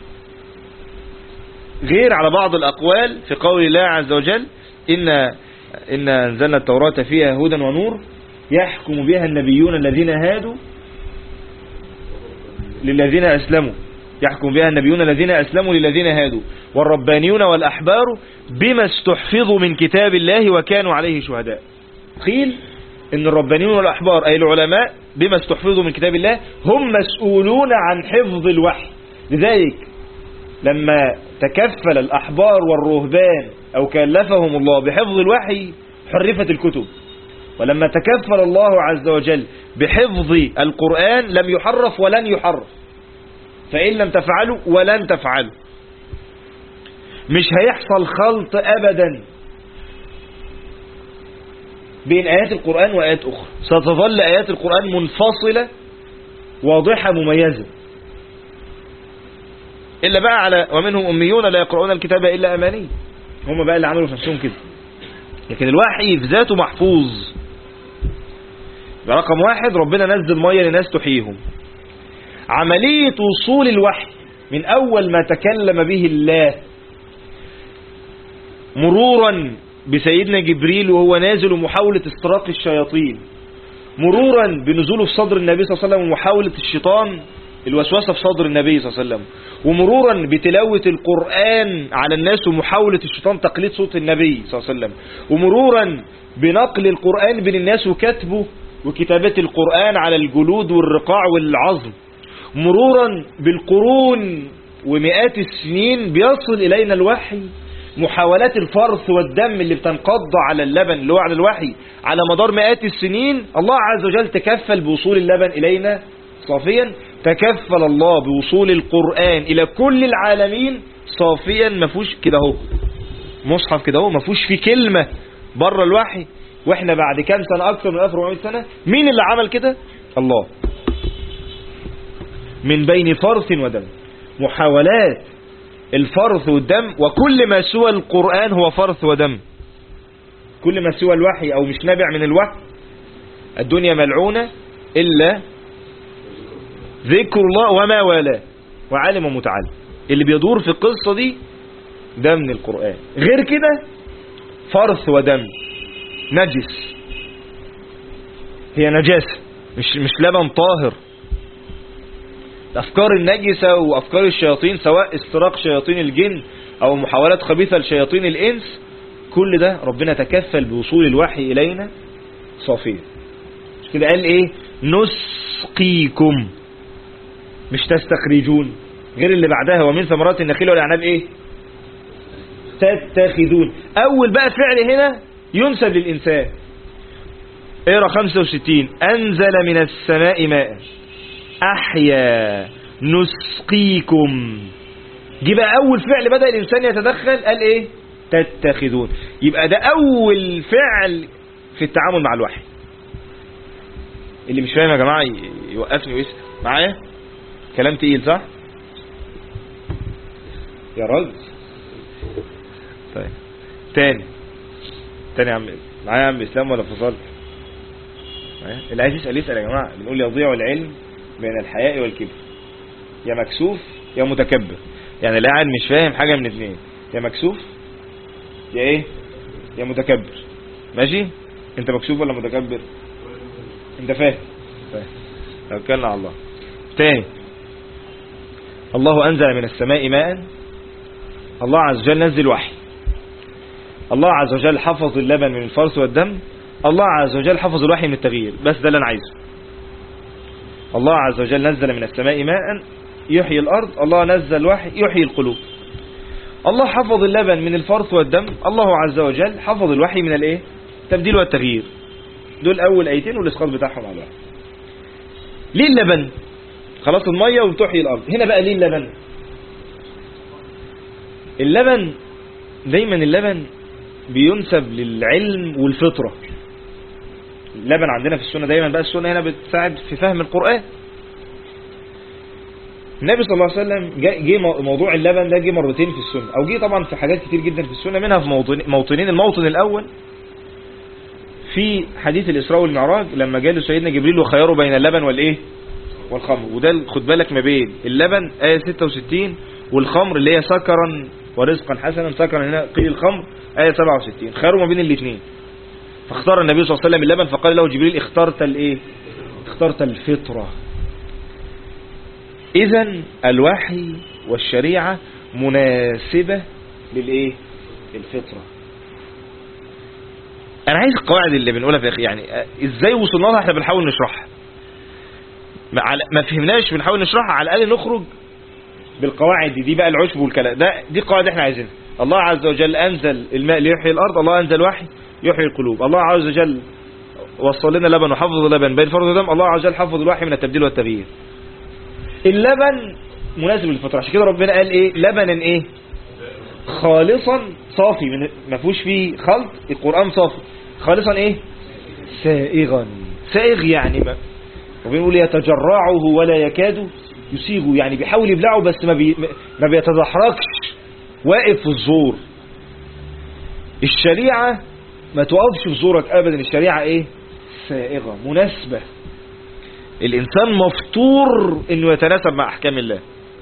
غير على بعض الأقوال في قول الله عز وجل إن أنزلنا التوراة فيها هدى ونور يحكم بها النبيون الذين هادوا للذين أسلموا، يحكم بها النبيون الذين أسلموا للذين هادوا والربانيون والأحبار بما استحفظوا من كتاب الله وكانوا عليه شهداء. قيل إن الربانيون والأحبار أي العلماء بما استحفظوا من كتاب الله هم مسؤولون عن حفظ الوحي. لذلك لما تكفل الأحبار والرهبان أو كلفهم الله بحفظ الوحي حرفت الكتب، ولما تكفل الله عز وجل بحفظ القرآن لم يحرف ولن يحرف، فإن لم تفعلوا ولن تفعلوا. مش هيحصل خلط أبدا بين آيات القرآن وآيات أخرى، ستظل آيات القرآن منفصلة واضحة مميزة، إلا بقى على ومنهم أميون لا يقرؤون الكتاب إلا أماني، هم بقى اللي عملوا في نفسهم كده. لكن الوحي في ذاته محفوظ. رقم واحد، ربنا نزل مية لناس تحييهم. عملية وصول الوحي من أول ما تكلم به الله مرورا بسيدنا جبريل وهو نازل ومحاولة استراق الشياطين، مرورا بنزوله في صدر النبي صلى الله عليه وسلم ومحاولة الشيطان الوسوسة في صدر النبي صلى الله عليه وسلم، ومرورا بتلاوة القرآن على الناس ومحاولة الشيطان تقليد صوت النبي صلى الله عليه وسلم، ومرورا بنقل القرآن بين الناس وكتبه وكتابة القرآن على الجلود والرقاع والعظم، مرورا بالقرون ومئات السنين بيصل إلينا الوحي، محاولات الفرث والدم اللي بتنقض على اللبن اللي هو على الوحي على مدار مئات السنين. الله عز وجل تكفل بوصول اللبن إلينا صافيا، تكفل الله بوصول القرآن إلى كل العالمين صافيا، ما فيهوش كده اهو مصحف كده اهو ما فيهوش فيه كلمة بره الوحي. واحنا بعد كام سنة، أكثر من 1400 سنة، مين اللي عمل كده؟ الله، من بين فرث ودم. محاولات الفرث والدم، وكل ما سوى القرآن هو فرث ودم، كل ما سوى الوحي أو مش نابع من الوحي الدنيا ملعونة إلا ذكر الله وما والاه وعالم ومتعلم. اللي بيدور في القصة دي ده من القرآن، غير كده فرث ودم نجس، هي نجاسة مش لبن طاهر. الأفكار النجسة وأفكار الشياطين، سواء استراق شياطين الجن أو محاولات خبيثة لشياطين الإنس، كل ده ربنا تكفل بوصول الوحي إلينا صافيا. مش كده قال إيه؟ نسقيكم، مش تستخرجون. غير اللي بعدها ومن ثمرات النخيل والأعناب إيه؟ تتخذون. أول بقى فعل هنا ينسب للإنسان. اقرأ 65 أنزل من السماء ماء أحيا نسقيكم. دي بقى أول فعل بدأ الإنسان يتدخل، قال إيه؟ تتخذون. يبقى ده أول فعل في التعامل مع الوحي. اللي مش فاهم يا جماعة يوقفني ويسأل معايا، كلام تقيل صح؟ يا راجل. طيب تاني يا عم معايا يا عم إسلام ولا فصلت؟ اللي عايز يسأل يسأل يا جماعة. بنقول يضيع العلم بين الحياء والكبر، يا مكسوف يا متكبر. يعني اللي قاعد مش فاهم حاجة من اتنين، يا مكسوف يا ايه يا متكبر. ماشي؟ انت مكسوف ولا متكبر؟ انت فاهم توكلنا على الله. تاني، الله أنزل من السماء ماء، الله عز وجل نزل وحي، الله عز وجل حفظ اللبن من الفرث والدم، الله عز وجل حفظ الوحي من التغيير. بس ده اللي أنا عايزه. الله عز وجل نزل من السماء ماء يحيي الأرض، الله نزل وحي يحيي القلوب. الله حفظ اللبن من الفرث والدم، الله عز وجل حفظ الوحي من الايه؟ التبديل والتغيير. دول أول آيتين والإسقاط بتاعهم على الوحي. ليه اللبن؟ خلاص المية وبتحيي الأرض. هنا بقى ليه اللبن؟ اللبن دايما اللبن بينسب للعلم والفطرة. اللبن عندنا في السنة دايما بقى، السنة هنا بتساعد في فهم القرآن. النبي صلى الله عليه وسلم جه موضوع اللبن ده جه مرتين في السنة، او جه طبعا في حاجات كتير جدا في السنة، منها في موطنين. الموطن الأول في حديث الإسراء والمعراج لما جاله سيدنا جبريل وخيره بين اللبن والايه والخمر. وده خد بالك ما بين اللبن آية 66 والخمر اللي هي سكرا ورزقا حسنا. سكرا هنا قيل الخمر آية 67. خيره ما بين الاثنين، فاختار النبي صلى الله عليه وسلم اللبن، فقال له جبريل اخترت الايه؟ اخترت الفطرة. اذا الوحي والشريعة مناسبة للايه؟ الفطرة. انا عايز القواعد اللي بنقولها في يعني ازاي وصلنا لها، احنا بنحاول نشرحها، ما فهمناش بنحاول نشرحها، على الاقل نخرج بالقواعد دي بقى العشب والكلام ده. دي قواعد احنا عايزينها. الله عز وجل انزل الماء ليحيي الارض، الله انزل وحي يحيي القلوب، الله عز وجل وصل لنا لبن وحفظ اللبن بين فرض ودم، الله عز وجل حفظ الوحي من التبديل والتغيير. اللبن مناسب للفطره، عشان كده ربنا قال ايه؟ لبنا ايه؟ خالصا صافي، ما فيهوش فيه خلط. القرآن صافي خالصا ايه؟ سائغا. سائغ يعني ربنا يقول يتجرعه ولا يكاد يسيغه، يعني بيحاول يبلعه بس ما بيتدحرجش، واقف في الزور. الشريعة ما توقفش في زورك ابدا. الشريعة ايه؟ سائغة مناسبة. الانسان مفطور انه يتناسب مع احكام الله،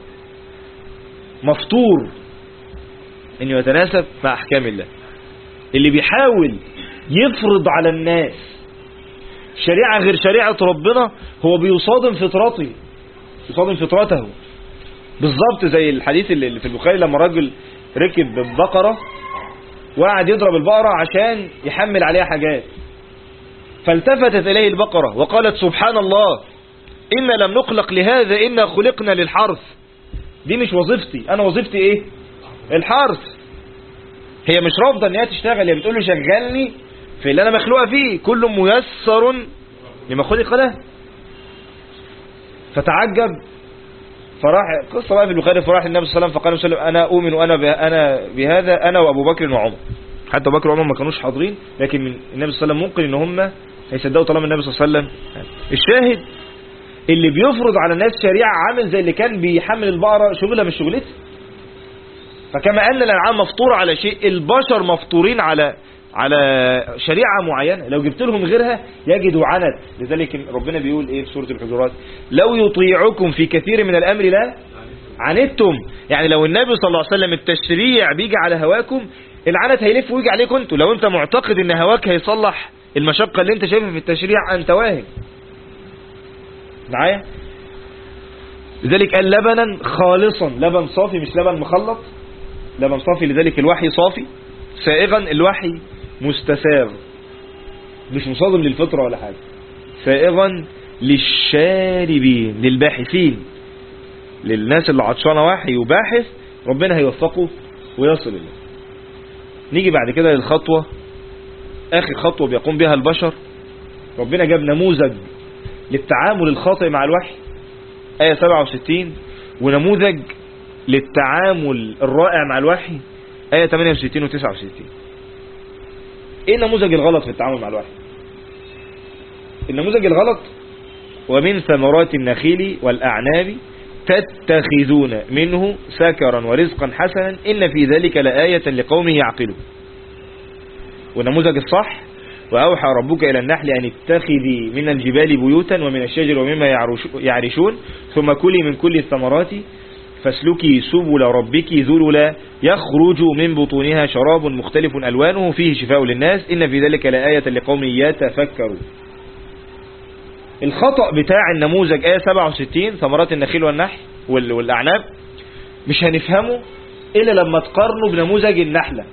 مفطور انه يتناسب مع احكام الله. اللي بيحاول يفرض على الناس شريعة غير شريعة ربنا هو بيصادم فطرته، يصادم فطرته. بالظبط زي الحديث اللي في البخاري لما رجل ركب ببقرة وقعد يضرب البقرة عشان يحمل عليها حاجات، فالتفتت إليه البقرة وقالت سبحان الله إن لم نخلق لهذا، إنا خلقنا للحرث. دي مش وظيفتي، أنا وظيفتي إيه؟ الحرث. هي مش رافضة ان هي تشتغل، هي بتقول له شغلني في اللي انا مخلوقه فيه، كل ميسر لما خلق له. فتعجب، فراح قصه بقى في البخاري، فراح النبي صلى الله عليه وسلم فقال له انا اؤمن انا بهذا انا وابو بكر وعمر. حتى ابو بكر وعمر ما كانوش حاضرين، لكن من النبي صلى الله عليه وسلم ممكن ان هم هيصدقوا طالما النبي صلى الله عليه وسلم. الشاهد اللي بيفرض على الناس شريعه عامل زي اللي كان بيحمل البقره شغله مش شغلتها. فكما أن الأنعام مفطورة على شيء، البشر مفطورين على شريعة معينة، لو جبت لهم غيرها يجدوا عنت. لذلك ربنا بيقول إيه في سورة الحجرات؟ لو يطيعكم في كثير من الأمر لا عنتم. يعني لو النبي صلى الله عليه وسلم التشريع بيجي على هواكم، العنت هيلف ويجي عليكم انتوا. لو انت معتقد ان هواك هيصلح المشقة اللي انت شايفها في التشريع، انت واهم معايا. لذلك قال لبنا خالصا، لبن صافي مش لبن مخلط، لبن صافي. لذلك الوحي صافي. سائغا الوحي مستساغ، مش مصادم للفطرة ولا حاجة. سائغا للشاربين، للباحثين، للناس اللي عطشانة وحي وباحث، ربنا هيوفقه ويصل إليه. نيجي بعد كده للخطوة، آخر خطوة بيقوم بها البشر. ربنا جاب نموذج للتعامل الخاطئ مع الوحي آية 67، ونموذج للتعامل الرائع مع الوحي آية 68 و 69. ايه النموذج الغلط في التعامل مع الوحي؟ النموذج الغلط: ومن ثمرات النخيل والأعناب تتخذون منه سكرا ورزقا حسنا إن في ذلك لآية لقوم يعقلون. والنموذج الصح: وأوحى ربك إلى النحل أن اتخذي من الجبال بيوتا ومن الشجر ومما يعرشون ثم كلي من كل الثمرات فاسلكي سبل ربك ذللا يخرج من بطونها شراب مختلف ألوانه فيه شفاء للناس إن في ذلك لآية لقوم يتفكرون. الخطأ بتاع النموذج آية 67 ثمرات النخيل والنحل والأعناب مش هنفهمه إلا لما تقارنه بنموذج النحلة.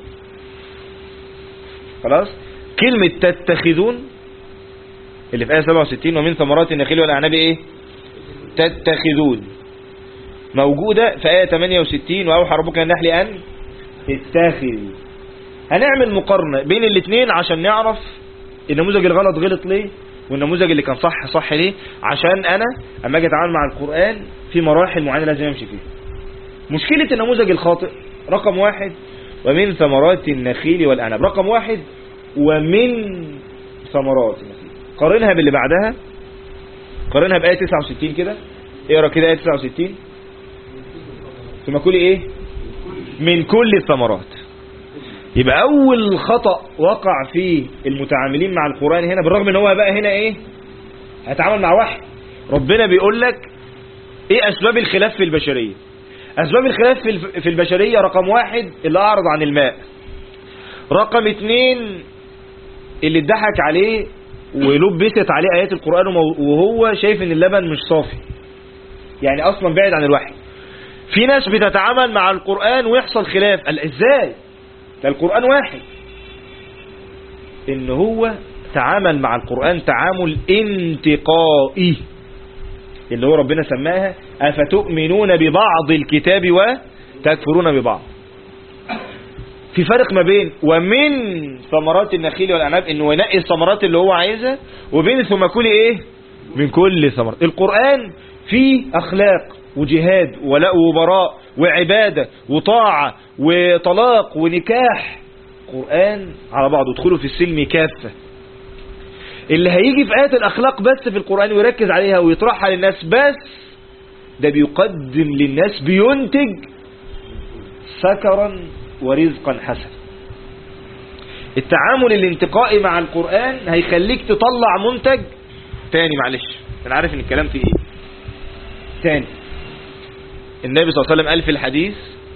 خلاص، كلمة تتخذون اللي في آية 67 ومن ثمرات النخيل والأعناب إيه؟ تتخذون موجودة في آية 68 وأوحى ربك النحل أن تتخذ. هنعمل مقارنة بين الاثنين عشان نعرف النموذج الغلط غلط ليه والنموذج اللي كان صح ليه، عشان أنا أما أجي أتعامل مع القرآن في مراحل معينة لازم أمشي فيها. مشكلة النموذج الخاطئ رقم 1 ومن ثمرات النخيل والأعناب، رقم 1 ومن ثمرات النخيل. قارنها باللي بعدها، قارنها بآية 69 كده، اقرا كده آية 69 ثم كل ايه؟ من كل الثمرات. يبقى اول خطأ وقع فيه المتعاملين مع القرآن هنا، بالرغم ان هو بقى هنا ايه؟ هيتعامل مع وحي. ربنا بيقول لك ايه اسباب الخلاف في البشرية. اسباب الخلاف في البشرية رقم 1 اللي اعرض عن الماء، رقم 2 اللي اتضحك عليه ولبست عليه آيات القرآن وهو شايف ان اللبن مش صافي، يعني اصلا بعيد عن الوحي. في ناس بتتعامل مع القرآن ويحصل خلاف، قال ازاي ده القرآن واحد؟ ان هو تعامل مع القرآن تعامل انتقائي اللي هو ربنا سماها افتؤمنون ببعض الكتاب وتكفرون ببعض. في فرق ما بين ومن ثمرات النخيل والأعناب انه ينقي الثمرات اللي هو عايزها، وبين ثم كل ايه؟ من كل ثمرات. القرآن فيه اخلاق وجهاد ولاء وبراء وعبادة وطاعة وطلاق ونكاح. قرآن على بعضه، ادخلوا في السلم كافة. اللي هيجي في آيات الأخلاق بس في القرآن ويركز عليها ويطرحها للناس بس، ده بيقدم للناس، بينتج سكرا ورزقا حسنا. التعامل الانتقائي مع القرآن هيخليك تطلع منتج تاني. معلش انا عارف ان الكلام فيه ايه تاني. النبي صلى الله عليه وسلم قال في الحديث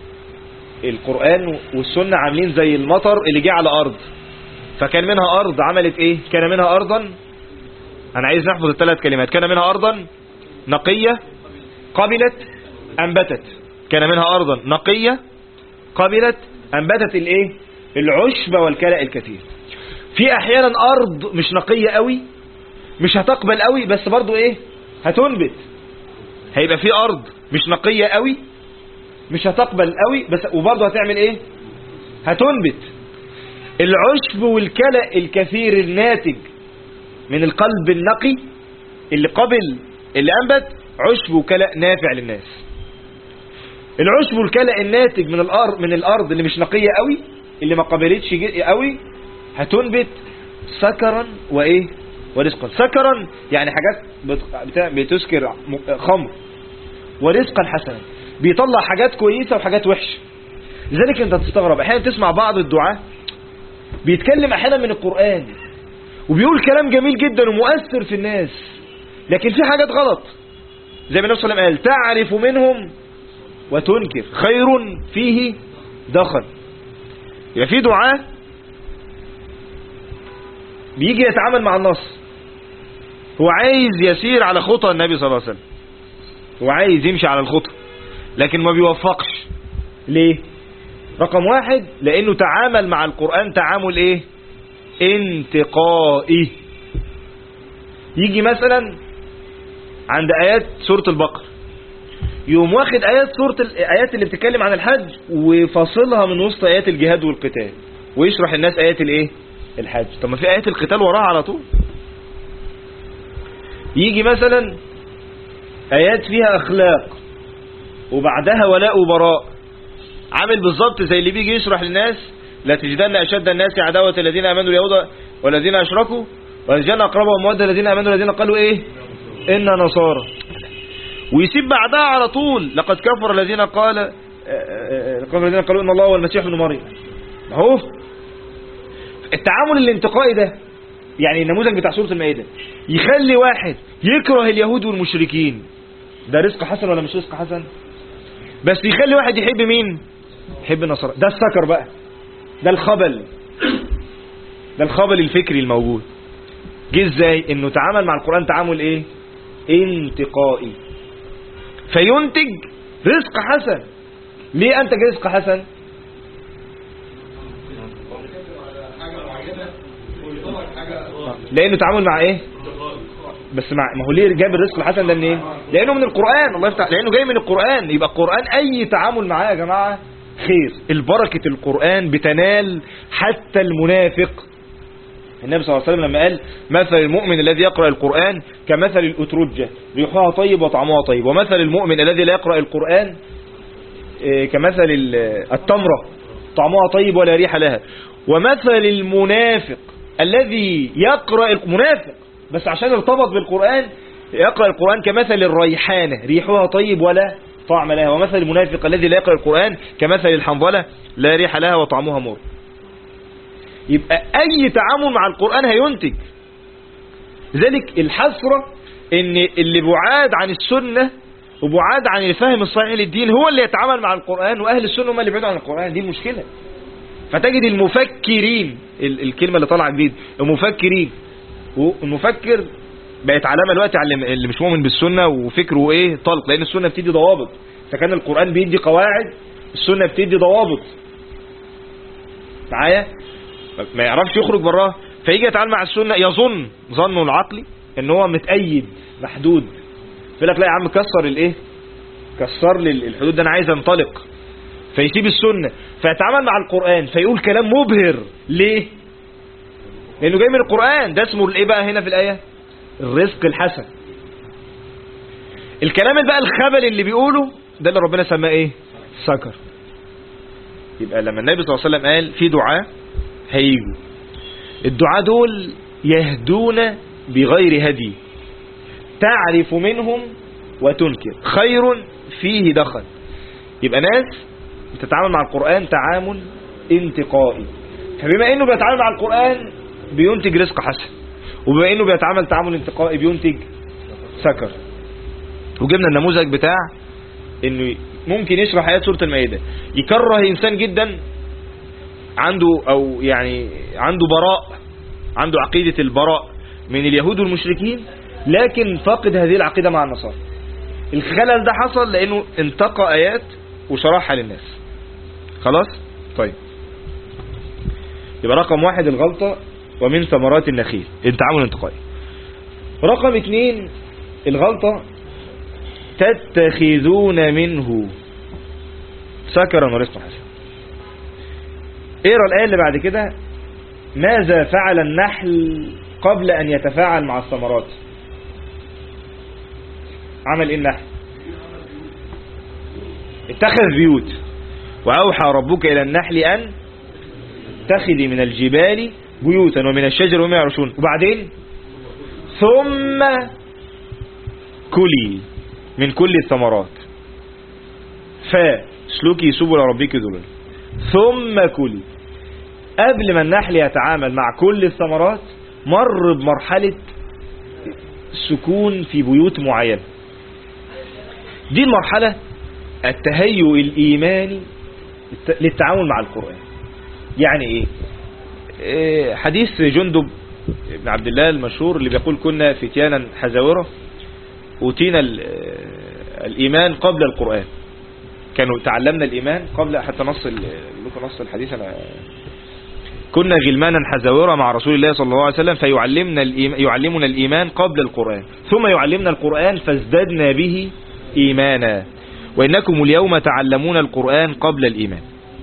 القرآن والسنة عاملين زي المطر اللي جه على أرض، فكان منها أرض عملت ايه؟ كان منها أرضا، انا عايز نحفظ الثلاث كلمات، كان منها أرضا نقية قبلت أنبتت. كان منها أرضا نقية قبلت أنبتت الايه؟ العشب والكلأ الكثير. في احيانا أرض مش نقية قوي، مش هتقبل قوي، بس برضو ايه؟ هتنبت. هيبقى في أرض مش نقية قوي، مش هتقبل قوي، بس وبرضو هتعمل ايه؟ هتنبت. العشب والكلأ الكثير الناتج من القلب النقي اللي قبل اللي أنبت عشب وكلأ نافع للناس. العشب والكلأ الناتج من الأرض اللي مش نقية قوي، اللي ما قبلتش قوي، هتنبت سكرا وإيه؟ ورزقا. سكرا يعني حاجات بتسكر خمر، ورزقا حسنا بيطلع حاجات كويسة وحاجات وحشة. لذلك انت تستغرب احيانا تسمع بعض الدعاة بيتكلم احيانا من القرآن وبيقول كلام جميل جدا ومؤثر في الناس، لكن في حاجات غلط. زي ما النبي صلى الله عليه وسلم قال تعرف منهم وتنكر خير فيه دخل. يبقى في دعاة بيجي يتعامل مع النص، هو عايز يسير على خطى النبي صلى الله عليه وسلم، هو عايز يمشي على الخطى لكن ما بيوفقش. ليه؟ رقم 1 لانه تعامل مع القرآن تعامل ايه؟ انتقائي. يجي مثلا عند ايات سورة البقرة يقوم واخد ايات اللي بتتكلم عن الحج وفاصلها من وسط ايات الجهاد والقتال ويشرح الناس ايات الايه؟ الحج. طب ما في ايات القتال وراها على طول. يجي مثلا ايات فيها اخلاق وبعدها ولاء وبراء، عامل بالظبط زي اللي بيجي يشرح للناس لا تجدن اشد الناس عداوة الذين امنوا اليهود والذين اشركوا ولتجدن اقربهم مودة الذين امنوا الذين قالوا ايه؟ إن نصارى. ويسيب بعدها على طول لقد كفر الذين قالوا ان الله هو المسيح ابن مريم. اهو التعامل الانتقائي ده، يعني النموذج بتاع سورة المائدة يخلي واحد يكره اليهود والمشركين، ده رزق حسن ولا مش رزق حسن؟ بس يخلي واحد يحب مين؟ يحب النصارى. ده السكر بقى، ده الخبل، ده الخبل الفكري الموجود. جه ازاي؟ انه تعامل مع القرآن تعامل ايه؟ انتقائي، فينتج رزق حسن. ليه انتج رزق حسن؟ لانه تعامل مع ايه؟ بس ما هو ليه جاب الرزق الحسن ده منين؟ لانه من القرآن. الله يفتح، لانه جاي من القرآن. يبقى القرآن اي تعامل معاه يا جماعة خير. البركة القرآن بتنال حتى المنافق. النبي صلى الله عليه وسلم لما قال مثل المؤمن الذي يقرأ القرآن كمثل الأترجة ريحها طيب وطعمها طيب، ومثل المؤمن الذي لا يقرأ القرآن كمثل التمرة طعمها طيب ولا ريح لها، ومثل المنافق الذي يقرأ المنافق بس عشان ارتبط بالقرآن يقرأ القرآن كمثل الريحانة ريحها طيب ولا طعم لها، ومثل المنافق الذي لا يقرأ القرآن كمثل الحنظلة لا ريح لها وطعمها مر. يبقى أي تعامل مع القرآن هينتج. لذلك الحسرة ان اللي بعاد عن السنة وبعاد عن الفهم الصحيح للدين هو اللي يتعامل مع القرآن، وأهل السنة هم اللي بعيدوا عن القرآن. دي المشكلة. فتجد المفكرين، الكلمة اللي طالعه جديد، المفكرين، والمفكر بقت علامة دلوقتي على اللي مش مؤمن بالسنة وفكره ايه طلق، لأن السنة بتدي ضوابط. فكان القرآن بيدي قواعد، السنة بتدي ضوابط معايا، ما يعرفش يخرج براها. فيجي يتعامل مع السنة يظن ظنه العقلي ان هو متأيد محدود، يقول لك لا يا عم كسر الايه، كسر لي الحدود ده، انا عايز انطلق. فيسيب السنة فيتعامل مع القرآن فيقول كلام مبهر. ليه؟ لانه جاي من القرآن. ده اسمه الايه بقى هنا في الآية؟ الرزق الحسن. الكلام اللي بقى الخبل اللي بيقوله ده اللي ربنا سماه ايه؟ سكر. يبقى لما النبي صلى الله عليه وسلم قال في دعاء هيجوا، الدعاء دول يهدون بغير هدي، تعرف منهم وتنكر، خير فيه دخل. يبقى ناس بتتعامل مع القرآن تعامل انتقائي، فبما انه بيتعامل مع القرآن بينتج رزق حسن، وبما انه بيتعامل تعامل انتقائي بينتج سكر. وجبنا النموذج بتاع انه ممكن يشرح آيات سورة المائدة، يكره انسان جدا عنده او يعني عنده براء، عنده عقيدة البراء من اليهود والمشركين، لكن فاقد هذه العقيدة مع النصارى. الخلل ده حصل لانه انتقى آيات وشرحها للناس. خلاص؟ طيب يبقى رقم 1 الغلطة ومن ثمرات النخيل، التعامل الانتقائي. رقم 2 الغلطة تتخذون منه سكرا ورزقا حسنا. اقرا الآية اللي بعد كده، ماذا فعل النحل قبل أن يتفاعل مع الثمرات؟ عمل ايه النحل؟ اتخذ بيوت. وأوحى ربك إلى النحل أن اتخذي من الجبال بيوتا ومن الشجر وما يعرشون، وبعدين ثم كلي من كل الثمرات فاسلكي سبل ربك ذللا ثم كلي. قبل ما النحل يتعامل مع كل الثمرات مر بمرحلة سكون في بيوت معينة. دي المرحلة التهيؤ الإيماني للتعامل مع القرآن. يعني ايه؟ حديث جندب بن عبد الله المشهور اللي بيقول كنا فتيانا حزاورة أوتينا الإيمان قبل القرآن. كانوا تعلمنا الإيمان قبل، حتى نص الحديث أنا كنا غلمانا حزاورة مع رسول الله صلى الله عليه وسلم يعلمنا الإيمان قبل القرآن، ثم يعلمنا القرآن فازددنا به إيمانا، وإنكم اليوم تعلمون القرآن قبل الإيمان.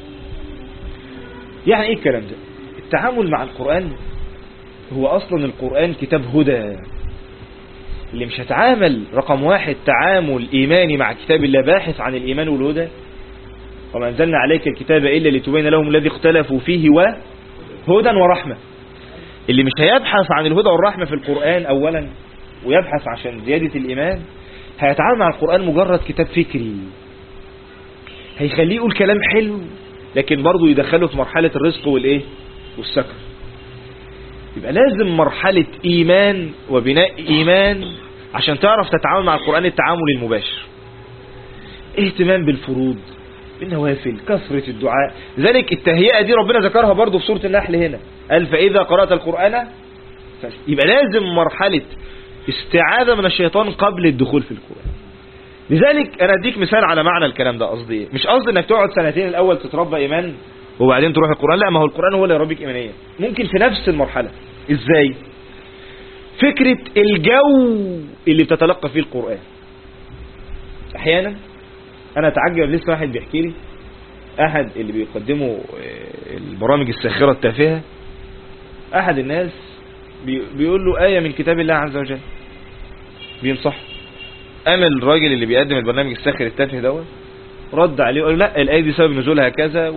يعني إيه الكلام ده؟ التعامل مع القرآن هو أصلا القرآن كتاب هدى. اللي مش هتعامل رقم 1 تعامل إيماني مع كتاب الله باحث عن الإيمان والهدى، وما أنزلنا عليك الكتاب إلا لتبين لهم الذي اختلفوا فيه وهدى ورحمة. اللي مش هيبحث عن الهدى والرحمة في القرآن أولا ويبحث عشان زيادة الإيمان، هيتعامل مع القرآن مجرد كتاب فكري، هيخليه يقول كلام حلو لكن برضه يدخله في مرحلة الرزق والإيه والسكر. يبقى لازم مرحلة إيمان وبناء إيمان عشان تعرف تتعامل مع القرآن التعامل المباشر. اهتمام بالفروض، بالنوافل، كثرة الدعاء. لذلك التهيئة دي ربنا ذكرها برضو في سورة النحل هنا، قال فإذا قرأت القرآن يبقى لازم مرحلة استعاذة من الشيطان قبل الدخول في القرآن. لذلك أنا أديك مثال على معنى الكلام ده. قصدي إيه؟ مش قصدي إنك تقعد سنتين الأول تتربى إيمان وبعدين تروح القرآن، لا، ما هو القرآن هو اللي يربيك إيمانيا. ممكن في نفس المرحلة. إزاي؟ فكرة الجو اللي بتتلقى فيه القرآن. أحيانا أنا أتعجب، لسه واحد بيحكي لي، أحد اللي بيقدموا البرامج الساخرة التافهة، أحد الناس بيقول له آية من كتاب الله عز وجل بينصح. قام الراجل اللي بيقدم البرنامج الساخر التافه دوت رد عليه وقال لا، الآية دي سبب نزولها كذا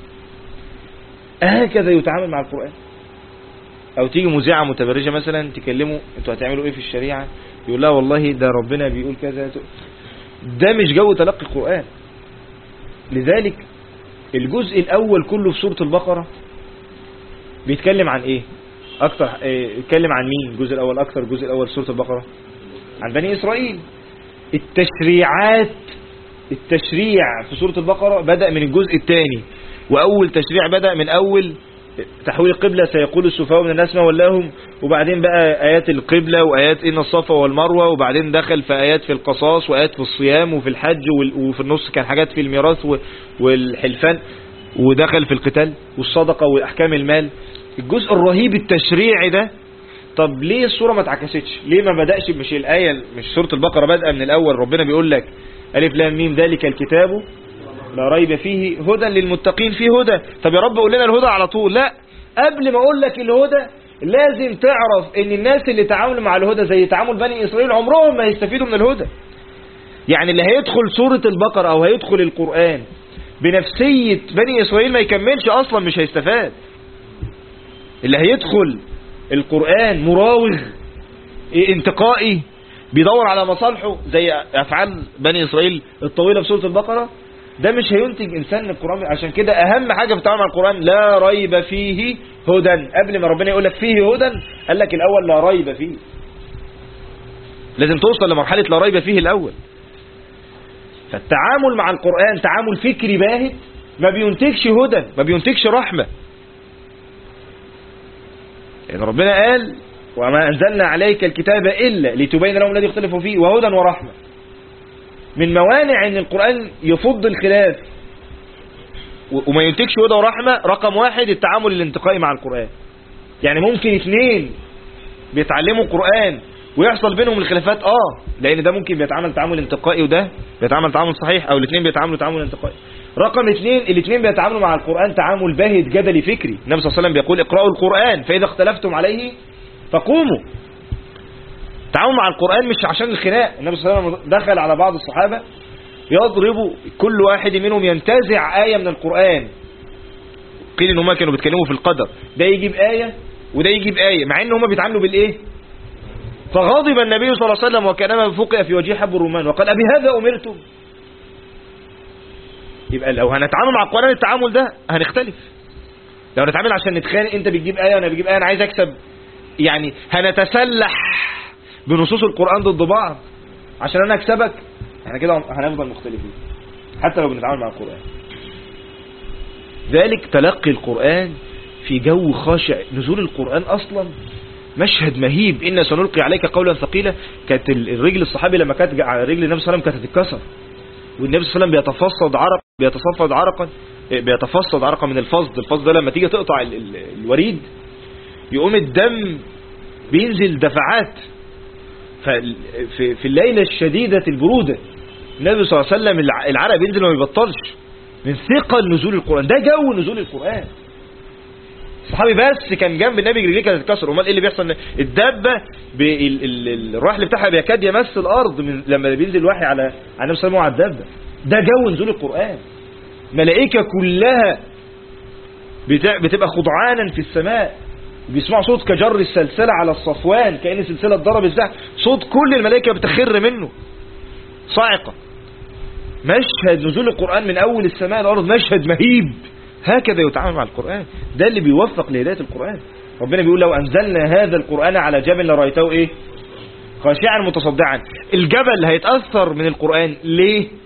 هكذا يتعامل مع القرآن. او تيجي مذيعة متبرجة مثلا تكلمه انتوا هتعملوا ايه في الشريعة، يقول لها والله ده ربنا بيقول كذا. ده مش جو تلقي القرآن. لذلك الجزء الاول كله في سورة البقرة بيتكلم عن ايه اكتر؟ يتكلم عن مين الجزء الاول اكتر؟ الجزء الاول في سورة البقرة عن بني اسرائيل. التشريع في سورة البقرة بدأ من الجزء الثاني، واول تشريع بدأ من اول تحويل القبلة، سيقول السفهاء من الناس ما ولاهم، وبعدين بقى آيات القبلة وآيات إن الصفا والمروة، وبعدين دخل في آيات في القصاص وآيات في الصيام وفي الحج، وفي النص كان حاجات في الميراث والحلفان، ودخل في القتال والصدقة وأحكام المال. الجزء الرهيب التشريعي ده. طب ليه السورة ما اتعكستش؟ ليه ما بدأش؟ مش الآية، مش سورة البقرة بدأ من الأول ربنا بيقول لك ألف لام ميم ذلك الكتاب لا ريب فيه هدى للمتقين، فيه هدى. طب يا رب قول لنا الهدى على طول. لا، قبل ما اقول لك الهدى لازم تعرف ان الناس اللي تعاملوا مع الهدى زي تعامل بني اسرائيل عمرهم ما هيستفيدوا من الهدى. يعني اللي هيدخل سورة البقرة او هيدخل القرآن بنفسية بني اسرائيل ما يكملش اصلا، مش هيستفاد. اللي هيدخل القرآن مراوغ انتقائي بيدور على مصالحه زي افعال بني اسرائيل الطويلة في سورة البقرة، ده مش هينتج انسان من القرآن. عشان كده اهم حاجة في التعامل مع القرآن لا ريب فيه هدى. قبل ما ربنا يقول لك فيه هدى قال لك الاول لا ريب فيه. لازم توصل لمرحلة لا ريب فيه الاول. فالتعامل مع القرآن تعامل فكري باهت ما بينتجش هدى، ما بينتجش رحمة. يعني ربنا قال وما أنزلنا عليك الكتاب إلا لتبين لهم الذي يختلفوا فيه وهدى ورحمة. من موانع ان القرآن يفض الخلاف وما ينتجش هدى ورحمة، رقم واحد التعامل الانتقائي مع القرآن. يعني ممكن اثنين بيتعلموا قرآن ويحصل بينهم الخلافات، لان ده ممكن بيتعامل تعامل انتقائي وده بيتعامل تعامل صحيح، او الاثنين بيتعاملوا تعامل انتقائي. رقم اثنين الاثنين بيتعاملوا مع القرآن تعامل باهت جدلي فكري. النبي صلى الله عليه وسلم بيقول اقرأوا القرآن فإذا اختلفتم عليه فقوموا. التعامل مع القرآن مش عشان الخناق. النبي صلى الله عليه وسلم دخل على بعض الصحابة يضربوا كل واحد منهم ينتزع آية من القرآن. قيل ان هم كانوا بيتكلموا في القدر، ده يجيب آية وده يجيب آية، مع ان هم بيتعاملوا بالايه. فغضب النبي صلى الله عليه وسلم وكانما فقئ في وجهه حب الرمان وقال أبهذا أمرتم. يبقى لو هنتعامل مع القرآن التعامل ده هنختلف. لو هنتعامل عشان نتخانق، انت بتجيب آية وانا بجيب آية، انا عايز اكسب، يعني هنتسلح بنصوص القرآن ضد بعض عشان انا اكسبك، احنا كده هنفضل مختلفين حتى لو بنتعامل مع القرآن. ذلك تلقي القرآن في جو خاشع. نزول القرآن اصلا مشهد مهيب. إن سنلقي عليك قولا ثقيلا. كانت الرجل الصحابي لما كانت على رجل النبي صلى الله عليه وسلم كانت تتكسر، والنبي صلى الله عليه وسلم بيتفصد عرقا من الفصد. الفصد ده لما تيجي تقطع الوريد يقوم الدم بينزل دفعات. في الليلة الشديدة البرودة النبي صلى الله عليه وسلم العرق بينزل وما بيبطلش من ثقل نزول القرآن. ده جو نزول القرآن. الصحابي بس كان جنب النبي رجليه كانت تتكسر. امال ايه اللي بيحصل؟ الدابه الرحل بتاعها بيكاد يمس الارض لما بينزل الوحي على النبي صلى الله عليه وسلم على الدابه. ده جو نزول القرآن. ملائكه كلها بتبقى خضعانا في السماء، بيسمعوا صوت كجر السلسله على الصفوان، كأن سلسله ضرب الزحف. صوت كل الملائكه بتخر منه صاعقه. مشهد نزول القرآن من اول السماء الارض مشهد مهيب. هكذا يتعامل مع القرآن. ده اللي بيوفق لهداية القرآن. ربنا بيقول لو أنزلنا هذا القرآن على جبل لرأيته خاشعا متصدعا. الجبل هيتأثر من القرآن ليه؟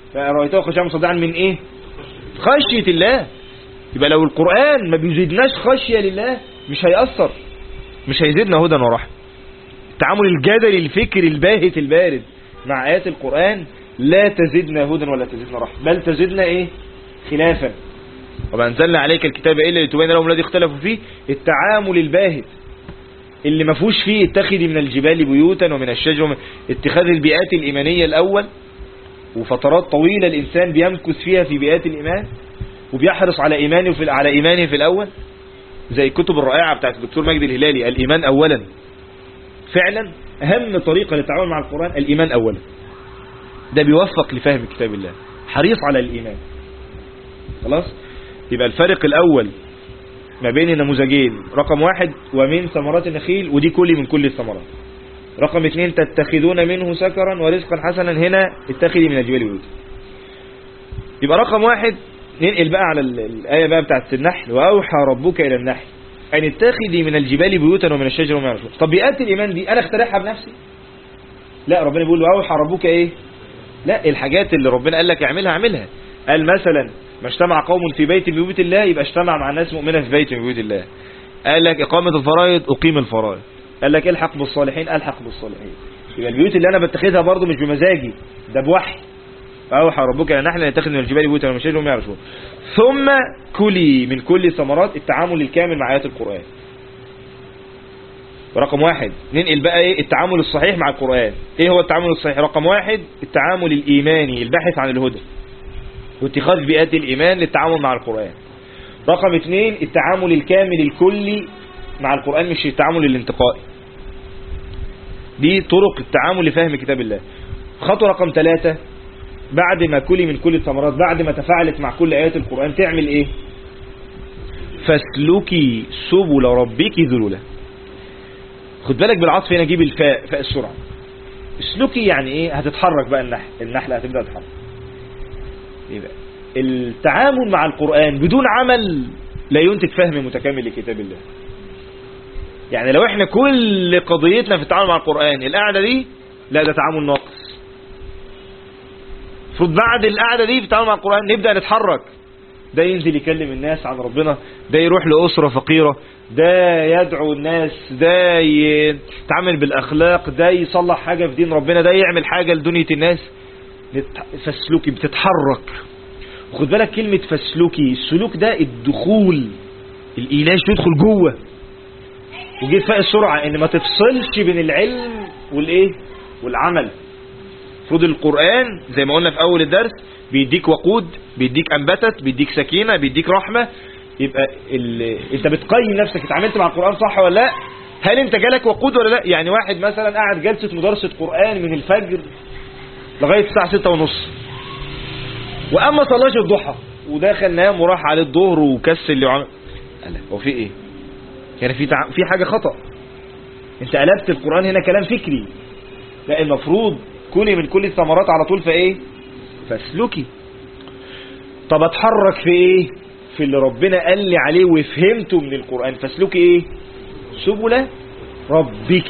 فرأيته خاشعا مصدعا من ايه؟ خشية الله. يبقى لو القرآن ما بيزيدناش خشية لله مش هيأثر، مش هيزيدنا هدى ورحمة. التعامل الجدلي الفكري الباهت البارد مع آيات القرآن لا تزيدنا هدى ولا تزيدنا رحمة، بل تزيدنا ايه؟ خلافا. وما أنزلنا عليك الكتاب إلا لتبين لهم الذي اختلفوا فيه. التعامل الباهت اللي ما فيهوش فيه اتخذي من الجبال بيوتا ومن الشجر، اتخاذ البيئات الإيمانية الأول، وفترات طويلة الإنسان بيمكث فيها في بيئات الإيمان وبيحرص على إيمانه في الأول، زي الكتب الرائعة بتاعت الدكتور مجدي الهلالي، الإيمان أولا. فعلا أهم طريقة للتعامل مع القرآن الإيمان أولا. ده بيوفق لفهم كتاب الله، حريص على الإيمان. خلاص. يبقى الفرق الأول ما بين النموذجين، رقم 1 ومن ثمرات النخيل، ودي كلي من كل الثمرات. رقم 2 تتخذون منه سكرا ورزقا حسنا، هنا اتخذي من الجبال بيوتا. يبقى رقم 1 ننقل بقى على الآية بقى بتاعت النحل، وأوحى ربك إلى النحل أن اتخذي من الجبال بيوتا ومن الشجر وما يعرشون. طب بيئات الإيمان دي أنا اخترعها بنفسي؟ لا، ربنا بيقول وأوحى ربك إيه؟ لا، الحاجات اللي ربنا قال لك اعملها. قال مثلا ما اجتمع قوم في بيت من بيوت الله، يبقى اجتمع مع الناس مؤمنة في بيت من بيوت الله. قال لك إقامة الفرائض، أقيم الفرائض. قال لك الحق بالصالحين، ألحق بالصالحين. يبقى البيوت اللي أنا بتخذها برضو مش بمزاجي، ده بوحي. فأوحى ربك إلى النحل أن يتخذ من الجبال بيوتا ومن الشجر وما يعرشون. ثم كلي من كل ثمرات، التعامل الكامل مع آيات القرآن. رقم 1 ننقل بقى ايه التعامل الصحيح مع القرآن. ايه هو التعامل الصحيح؟ رقم 1 التعامل الإيماني الباحث عن الهدى واتخاذ بيئات الإيمان للتعامل مع القرآن. رقم 2 التعامل الكامل الكلي مع القرآن، مش التعامل الانتقائي. دي طرق التعامل لفهم كتاب الله. خطوة رقم 3 بعد ما كلي من كل الثمرات، بعد ما تفاعلت مع كل آيات القرآن، تعمل ايه؟ فاسلكي سبل ربك ذلولا. خد بالك بالعطف هنا، جيب الفاء، فاء السرعة. اسلكي يعني ايه؟ هتتحرك بقى النحلة هتبدأ تتحرك. يبقى التعامل مع القرآن بدون عمل لا ينتج فهم متكامل لكتاب الله. يعني لو احنا كل قضيتنا في التعامل مع القرآن القعدة دي، لا ده تعامل ناقص. المفروض بعد القعدة دي في التعامل مع القرآن نبدأ نتحرك. ده ينزل يكلم الناس عن ربنا، ده يروح لأسرة فقيرة، ده يدعو الناس، ده يتعامل بالأخلاق، ده يصلح حاجة في دين ربنا، ده يعمل حاجة لدنيا الناس. فاسلوكي بتتحرك. وخد بالك كلمة فاسلوكي، السلوك ده الدخول، الإيلاج تدخل جوه. وجيت فاء السرعة ان ما تفصلش بين العلم والايه والعمل. المفروض القرآن زي ما قلنا في اول الدرس بيديك وقود، بيديك انبتت، بيديك سكينة، بيديك رحمة. يبقى انت بتقيم نفسك اتعاملت مع القرآن صح ولا لا؟ هل انت جالك وقود ولا لا؟ يعني واحد مثلا قاعد جلسة مدرسة قرآن من الفجر لغاية الساعة 6:30، واما صلاش الضحى ودخل نام وراح على الظهر وكسل اللي عمل، هو في ايه؟ يعني في حاجة خطأ. انت قلبت القرآن هنا كلام فكري. لا، المفروض كلي من كل الثمرات على طول في ايه؟ فاسلكي. طب اتحرك في ايه؟ في اللي ربنا قال لي عليه وفهمته من القرآن. فاسلكي ايه؟ سبل ربك،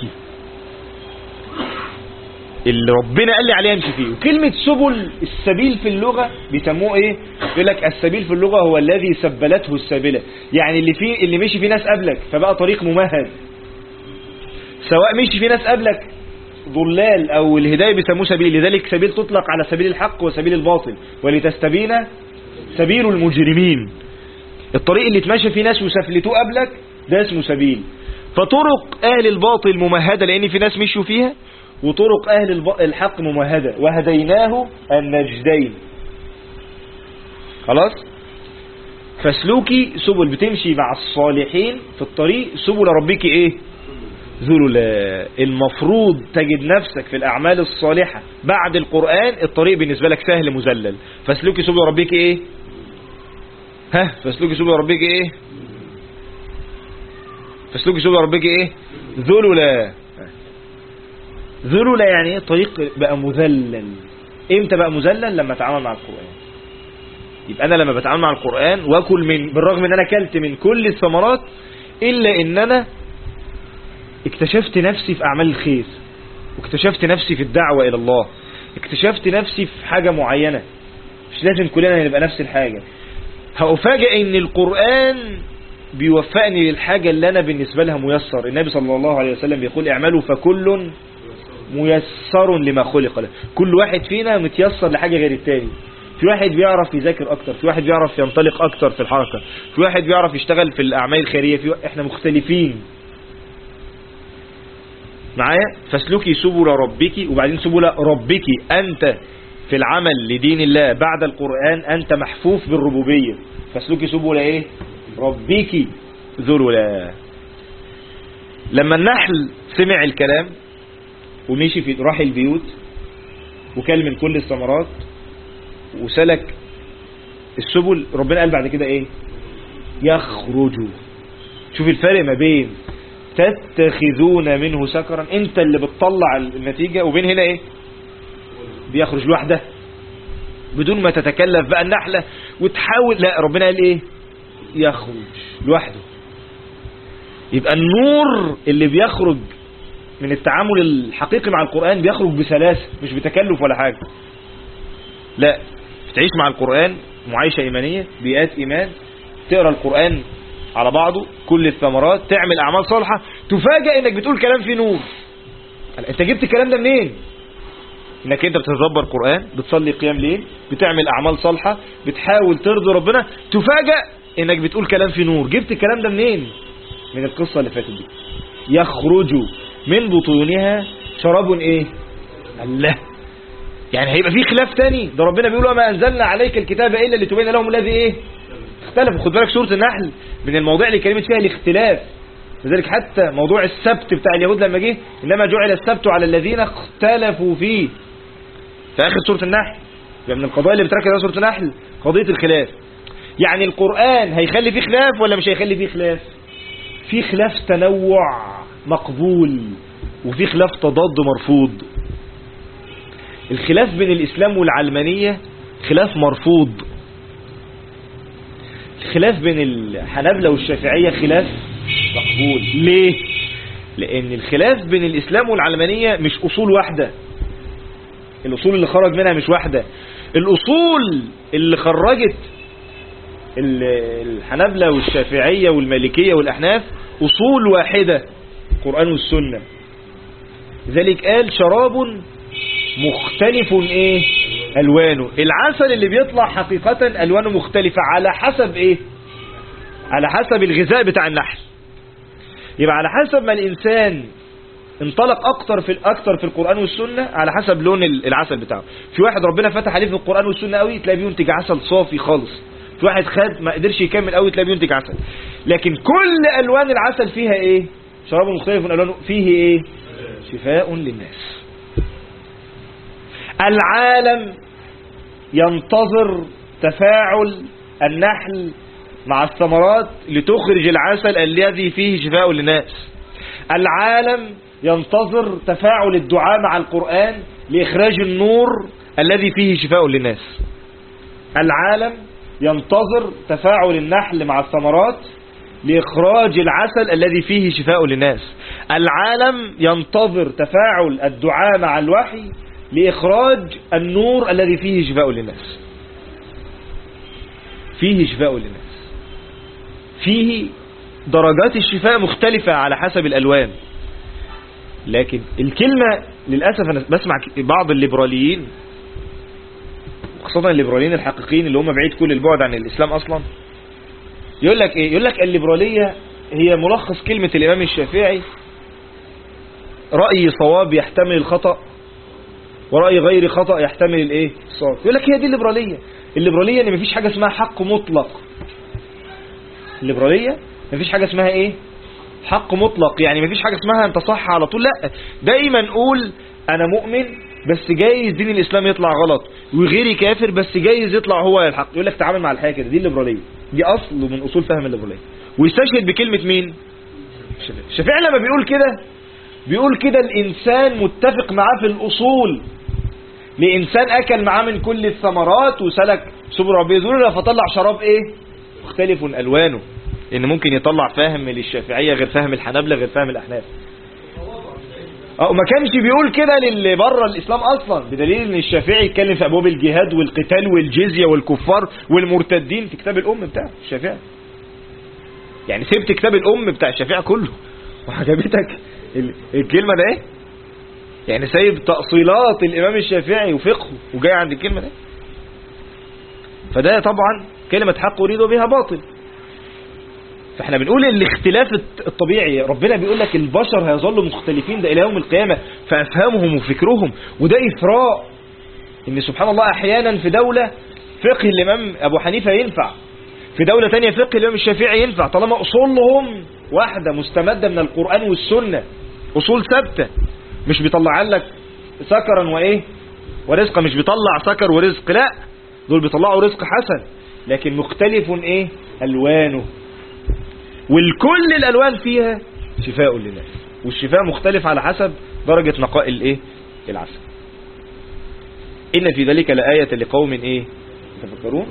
اللي ربنا قال لي عليه امشي فيه. وكلمة سبل، السبيل في اللغة بيسموه ايه؟ يقول لك السبيل في اللغة هو الذي سبلته السابلة، يعني اللي مشي فيه ناس قبلك فبقى طريق ممهد. سواء مشي فيه ناس قبلك ضلال او الهداية بيسموه سبيل. لذلك سبيل تطلق على سبيل الحق وسبيل الباطل، ولتستبين سبيل المجرمين. الطريق اللي تمشي فيه ناس وسفلتوه قبلك ده اسمه سبيل. فطرق اهل الباطل ممهدة لان في ناس مشوا فيها، وطرق أهل الحق ممهدة، وهديناه النجدين. خلاص. فاسلوكي سبل، بتمشي مع الصالحين في الطريق. سبل ربك ايه؟ ذللا. المفروض تجد نفسك في الأعمال الصالحة بعد القرآن الطريق بالنسبة لك سهل مذلل. فاسلوكي سبل ربك ايه؟ فاسلوكي سبل ربك ايه؟ فاسلوكي سبل ربك ايه؟ ذللا. ذلولة يعني ايه؟ طريق بقى مذلل. امتى بقى مذلل؟ لما اتعامل مع القرآن. يبقى انا لما بتعامل مع القرآن واكل بالرغم ان انا اكلت من كل الثمرات، الا ان انا اكتشفت نفسي في اعمال الخير، واكتشفت نفسي في الدعوة الى الله، اكتشفت نفسي في حاجة معينة، مش لازم كلنا نبقى نفس الحاجة. هأفاجئ ان القرآن بيوفقني للحاجة اللي انا بالنسبة لها ميسر. النبي صلى الله عليه وسلم بيقول اعملوا فكل ميسر لما خلق له. كل واحد فينا متيسر لحاجة غير التاني. في واحد بيعرف يذاكر اكتر، في واحد بيعرف ينطلق اكتر في الحركة، في واحد بيعرف يشتغل في الاعمال الخيرية، احنا مختلفين معايا. فاسلكي سبل ربك، وبعدين سبل ربك انت في العمل لدين الله بعد القرآن انت محفوف بالربوبية. فاسلكي سبل ايه؟ ربك ذللا. لما النحل سمع الكلام ومشي في راح البيوت وكل من كل الثمرات وسلك السبل، ربنا قال بعد كده ايه؟ يخرجوا. شوف الفرق ما بين تتخذون منه سكرا، انت اللي بتطلع النتيجة، وبين هنا ايه؟ بيخرج لوحده بدون ما تتكلف بقى النحلة وتحاول. لا، ربنا قال ايه؟ يخرج لوحده. يبقى النور اللي بيخرج من التعامل الحقيقي مع القرآن بيخرج بسلاسة، مش بتكلف ولا حاجة. لا، تعيش مع القرآن معايشة إيمانية، بيئات إيمان، تقرأ القرآن على بعضه كل الثمرات، تعمل أعمال صالحة، تفاجأ إنك بتقول كلام فيه نور. أنت جبت الكلام ده منين؟ إنك أنت بتتدبر القرآن، بتصلي قيام ليل، بتعمل أعمال صالحة، بتحاول ترضي ربنا، تفاجأ إنك بتقول كلام فيه نور. جبت الكلام ده منين؟ من القصة اللي فاتت دي. يخرج من بطونها شراب ايه؟ الله. يعني هيبقى فيه خلاف تاني؟ ده ربنا بيقول وما أنزلنا عليك الكتاب إلا لتبين لهم الذي ايه؟ اختلف. خد بالك سورة النحل من المواضيع اللي كلمت فيها الاختلاف. لذلك حتى موضوع السبت بتاع اليهود لما جه إنما جعل السبت على الذين اختلفوا فيه في آخر سورة النحل. يعني من القضايا اللي بتركز على سورة النحل قضية الخلاف. يعني القرآن هيخلي فيه خلاف ولا مش هيخلي فيه خلاف؟ في خلاف تنوع مقبول، وفي خلاف تضاد مرفوض. الخلاف بين الإسلام والعلمانية خلاف مرفوض. الخلاف بين الحنابلة والشافعية خلاف مقبول. ليه؟ لأن الخلاف بين الإسلام والعلمانية مش أصول واحدة. الأصول اللي خرج منها مش واحدة. الأصول اللي خرجت الحنابلة والشافعية والمالكية والأحناف أصول واحدة، القرآن والسنة. لذلك قال شراب مختلف ايه؟ ألوانه. العسل اللي بيطلع حقيقة ألوانه مختلفة على حسب ايه؟ على حسب الغذاء بتاع النحل. يبقى على حسب ما الإنسان انطلق أكتر في القرآن والسنة على حسب لون العسل بتاعه. في واحد ربنا فتح عليه في القرآن والسنة قوي تلاقيه بينتج عسل صافي خالص. في واحد خد ما قدرش يكمل قوي تلاقيه بينتج عسل. لكن كل ألوان العسل فيها ايه؟ شراب مختلف من ألوانه، فيه ايه؟ شفاء للناس. العالم ينتظر تفاعل النحل مع الثمرات لتخرج العسل الذي فيه شفاء للناس. العالم ينتظر تفاعل الدعاء مع القرآن لإخراج النور الذي فيه شفاء للناس. العالم ينتظر تفاعل النحل مع الثمرات لإخراج العسل الذي فيه شفاء للناس. العالم ينتظر تفاعل الدعاء مع الوحي لإخراج النور الذي فيه شفاء للناس. فيه شفاء للناس، فيه درجات الشفاء مختلفة على حسب الألوان. لكن الكلمة للأسف أنا بسمع بعض الليبراليين، خاصة الليبراليين الحقيقيين اللي هم بعيد كل البعد عن الإسلام أصلا، يقول لك إيه؟ يقول لك الليبرالية هي ملخص كلمة الإمام الشافعي: رأي صواب يحتمل الخطأ ورأي غير خطأ يحتمل الايه؟ الصواب. يقول لك هي دي الليبرالية. الليبرالية ان مفيش حاجة اسمها حق مطلق. الليبرالية مفيش حاجة اسمها ايه؟ حق مطلق. يعني مفيش حاجة اسمها انت صح على طول. لا، دايما نقول انا مؤمن بس جايز دين الاسلام يطلع غلط، وغيري كافر بس جايز يطلع هو الحق. يقول لك تعامل مع الحياة كده. دي الليبرالية، دي اصل من اصول فهم الليبرالية. ويستشهد بكلمة مين؟ الشافعي. لما بيقول كده بيقول كده الانسان متفق معاه في الاصول. لإنسان أكل معاه من كل الثمرات وسلك سبل ربه ذللا فطلع شراب إيه؟ مختلف ألوانه. إن ممكن يطلع فاهم للشافعية غير فاهم الحنابلة غير فاهم الأحناف. ما كانش بيقول كده للي بره الاسلام اصلا، بدليل ان الشافعي يتكلم في ابواب الجهاد والقتال والجزيه والكفار والمرتدين في كتاب الام بتاع الشافعي. يعني سبت كتاب الام بتاع الشافعي كله وعجبتك الكلمه ده ايه؟ يعني سايب تأصيلات الامام الشافعي وفقهه وجاي عند الكلمه ده؟ فده طبعا كلمه حق اريد بها باطل. فاحنا بنقول الاختلاف الطبيعي، ربنا بيقول لك البشر هيظلوا مختلفين ده الى يوم القيامه في افهامهم وفكرهم، وده اثراء ان سبحان الله احيانا في دوله فقه الامام ابو حنيفه ينفع، في دوله ثانيه فقه الامام الشافعي ينفع، طالما اصولهم واحده مستمده من القران والسنه، اصول ثابته، مش بيطلع لك سكرا وايه ورزقا، مش بيطلع سكر ورزق، لا دول بيطلعوا رزق حسن، لكن مختلف ايه الوانه، والكل الالوان فيها شفاء للناس، والشفاء مختلف على حسب درجة نقاء الايه العسل. ان في ذلك لآية لقوم ايه تفكرون.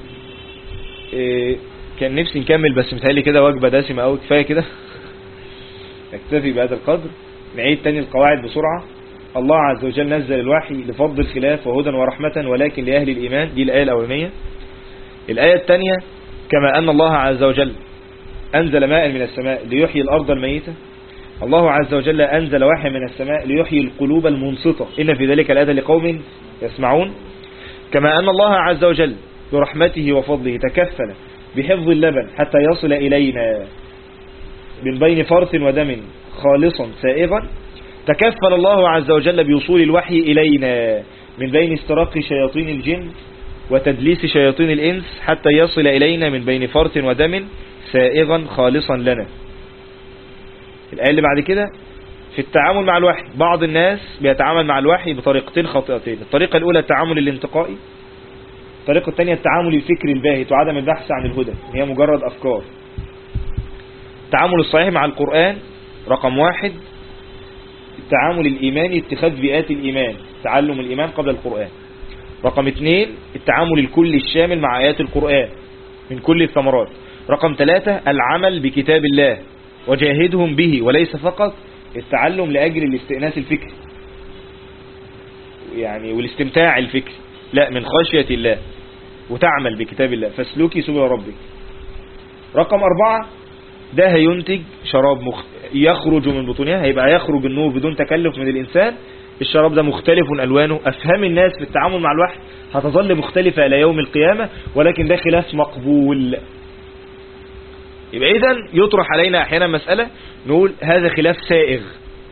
كان نفسي نكمل بس متهيألي كده وجبة دسمة قوي، كفاية كده نكتفي بهذا القدر. نعيد تاني القواعد بسرعة. الله عز وجل نزل الوحي لفضل الخلاف وهدى ورحمة ولكن لأهل الإيمان، دي الآية الأولانية. الآية الثانية كما أن الله عز وجل أنزل ماء من السماء ليحيي الأرض الميتة، الله عز وجل أنزل وحي من السماء ليحيي القلوب المنصتة، إن في ذلك الآية لقوم يسمعون. كما أن الله عز وجل برحمته وفضله تكفل بحفظ اللبن حتى يصل إلينا من بين فرث ودم خالصا سائغا، تكفل الله عز وجل بوصول الوحي إلينا من بين استراق شياطين الجن وتدليس شياطين الإنس حتى يصل إلينا من بين فرث ودم سائغا خالصا لنا. الآية اللي بعد كده في التعامل مع الوحي، بعض الناس بيتعامل مع الوحي بطريقتين خاطئتين. الطريقة الأولى التعامل الانتقائي، الطريقة الثانية التعامل الفكري الباهت وعدم البحث عن الهدى، هي مجرد أفكار. التعامل الصحيح مع القرآن رقم 1 التعامل الإيماني، اتخاذ بيئات الإيمان، تعلم الإيمان قبل القرآن. رقم 2 التعامل الكلي الشامل مع آيات القرآن من كل الثمرات. رقم 3 العمل بكتاب الله وجاهدهم به، وليس فقط التعلم لأجل الاستئناس الفكري يعني والاستمتاع الفكري، لا من خشية الله وتعمل بكتاب الله فاسلكي سبل ربك. رقم 4 ده هينتج شراب يخرج من بطونها، هيبقى يخرج النور بدون تكلف من الإنسان. الشراب ده مختلف ألوانه، أفهام الناس في التعامل مع الوحي هتظل مختلفة إلى يوم القيامة، ولكن ده خلاف مقبول. يبقى إذن يطرح علينا أحيانا مسألة نقول هذا خلاف سائغ،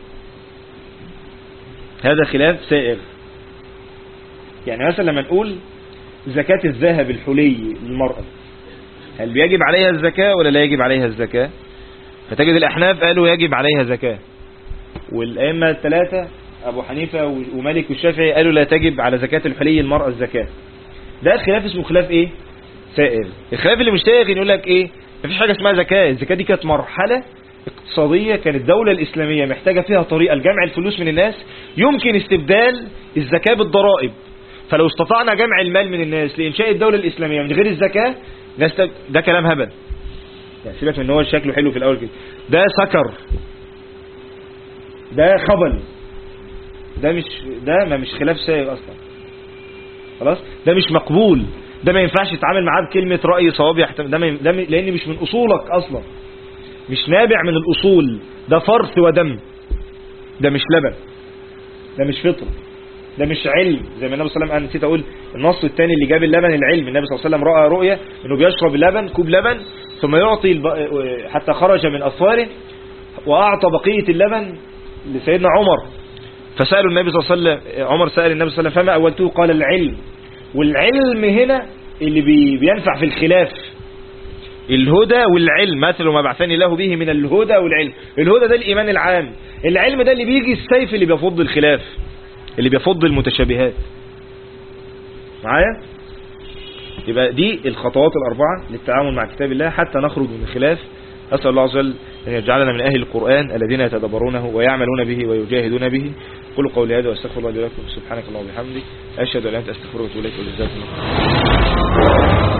هذا خلاف سائغ. يعني مثلا لما نقول زكاة الذهب الحلي للمرأة، هل بيجب عليها الزكاة ولا لا يجب عليها الزكاة؟ فتجد الأحناف قالوا يجب عليها زكاة، والأئمة الثلاثة أبو حنيفة ومالك والشافعي قالوا لا تجب على زكاة الحلي المرأة الزكاة. ده الخلاف اسمه خلاف ايه؟ سائغ. الخلاف اللي مش سائغ يقول لك ايه؟ مفيش حاجة اسمها زكاة. الزكاة دي كانت مرحلة اقتصادية كانت الدولة الإسلامية محتاجة فيها طريقة لجمع الفلوس من الناس، يمكن استبدال الزكاة بالضرائب. فلو استطعنا جمع المال من الناس لإنشاء الدولة الإسلامية من غير الزكاة، ده كلام هبل. يعني سيبك من ان هو شكله حلو في الأول كده، ده سكر، ده خبل، ده مش خلاف سائغ أصلا، خلاص ده مش مقبول، ده ما ينفعش تتعامل معاه بكلمة رأي صواب يحتمل، ده لأن مش من أصولك أصلا، مش نابع من الأصول، ده فرث ودم، ده مش لبن، ده مش فطر، ده مش علم. زي ما النبي صلى الله عليه وسلم، أنا نسيت أقول النص الثاني اللي جاب اللبن العلم، النبي صلى الله عليه وسلم رأى رؤية إنه بيشرب اللبن كوب لبن ثم يعطي حتى خرج من أصفاره، وأعطى بقية اللبن لسيدنا عمر، فسألوا النبي صلى الله عليه وسلم، عمر سأل النبي صلى الله عليه وسلم فما أولته؟ قال العلم. والعلم هنا اللي بينفع في الخلاف، الهدى والعلم، مثل ما بعثني الله به من الهدى والعلم. الهدى ده الإيمان العام، العلم ده اللي بيجي السيف اللي بيفض الخلاف، اللي بيفض المتشابهات. معايا؟ يبقى دي الخطوات الأربعة للتعامل مع كتاب الله حتى نخرج من الخلاف. أسأل الله عز وجل أن يجعلنا من أهل القرآن الذين يتدبرونه ويعملون به ويجاهدون به. قولوا قولي هذا واستغفر الله لي ولكم. سبحانك اللهم وبحمدك، أشهد أن لا إله إلا أنت، أستغفرك وأتوب إليك، وجزاكم الله خيرا.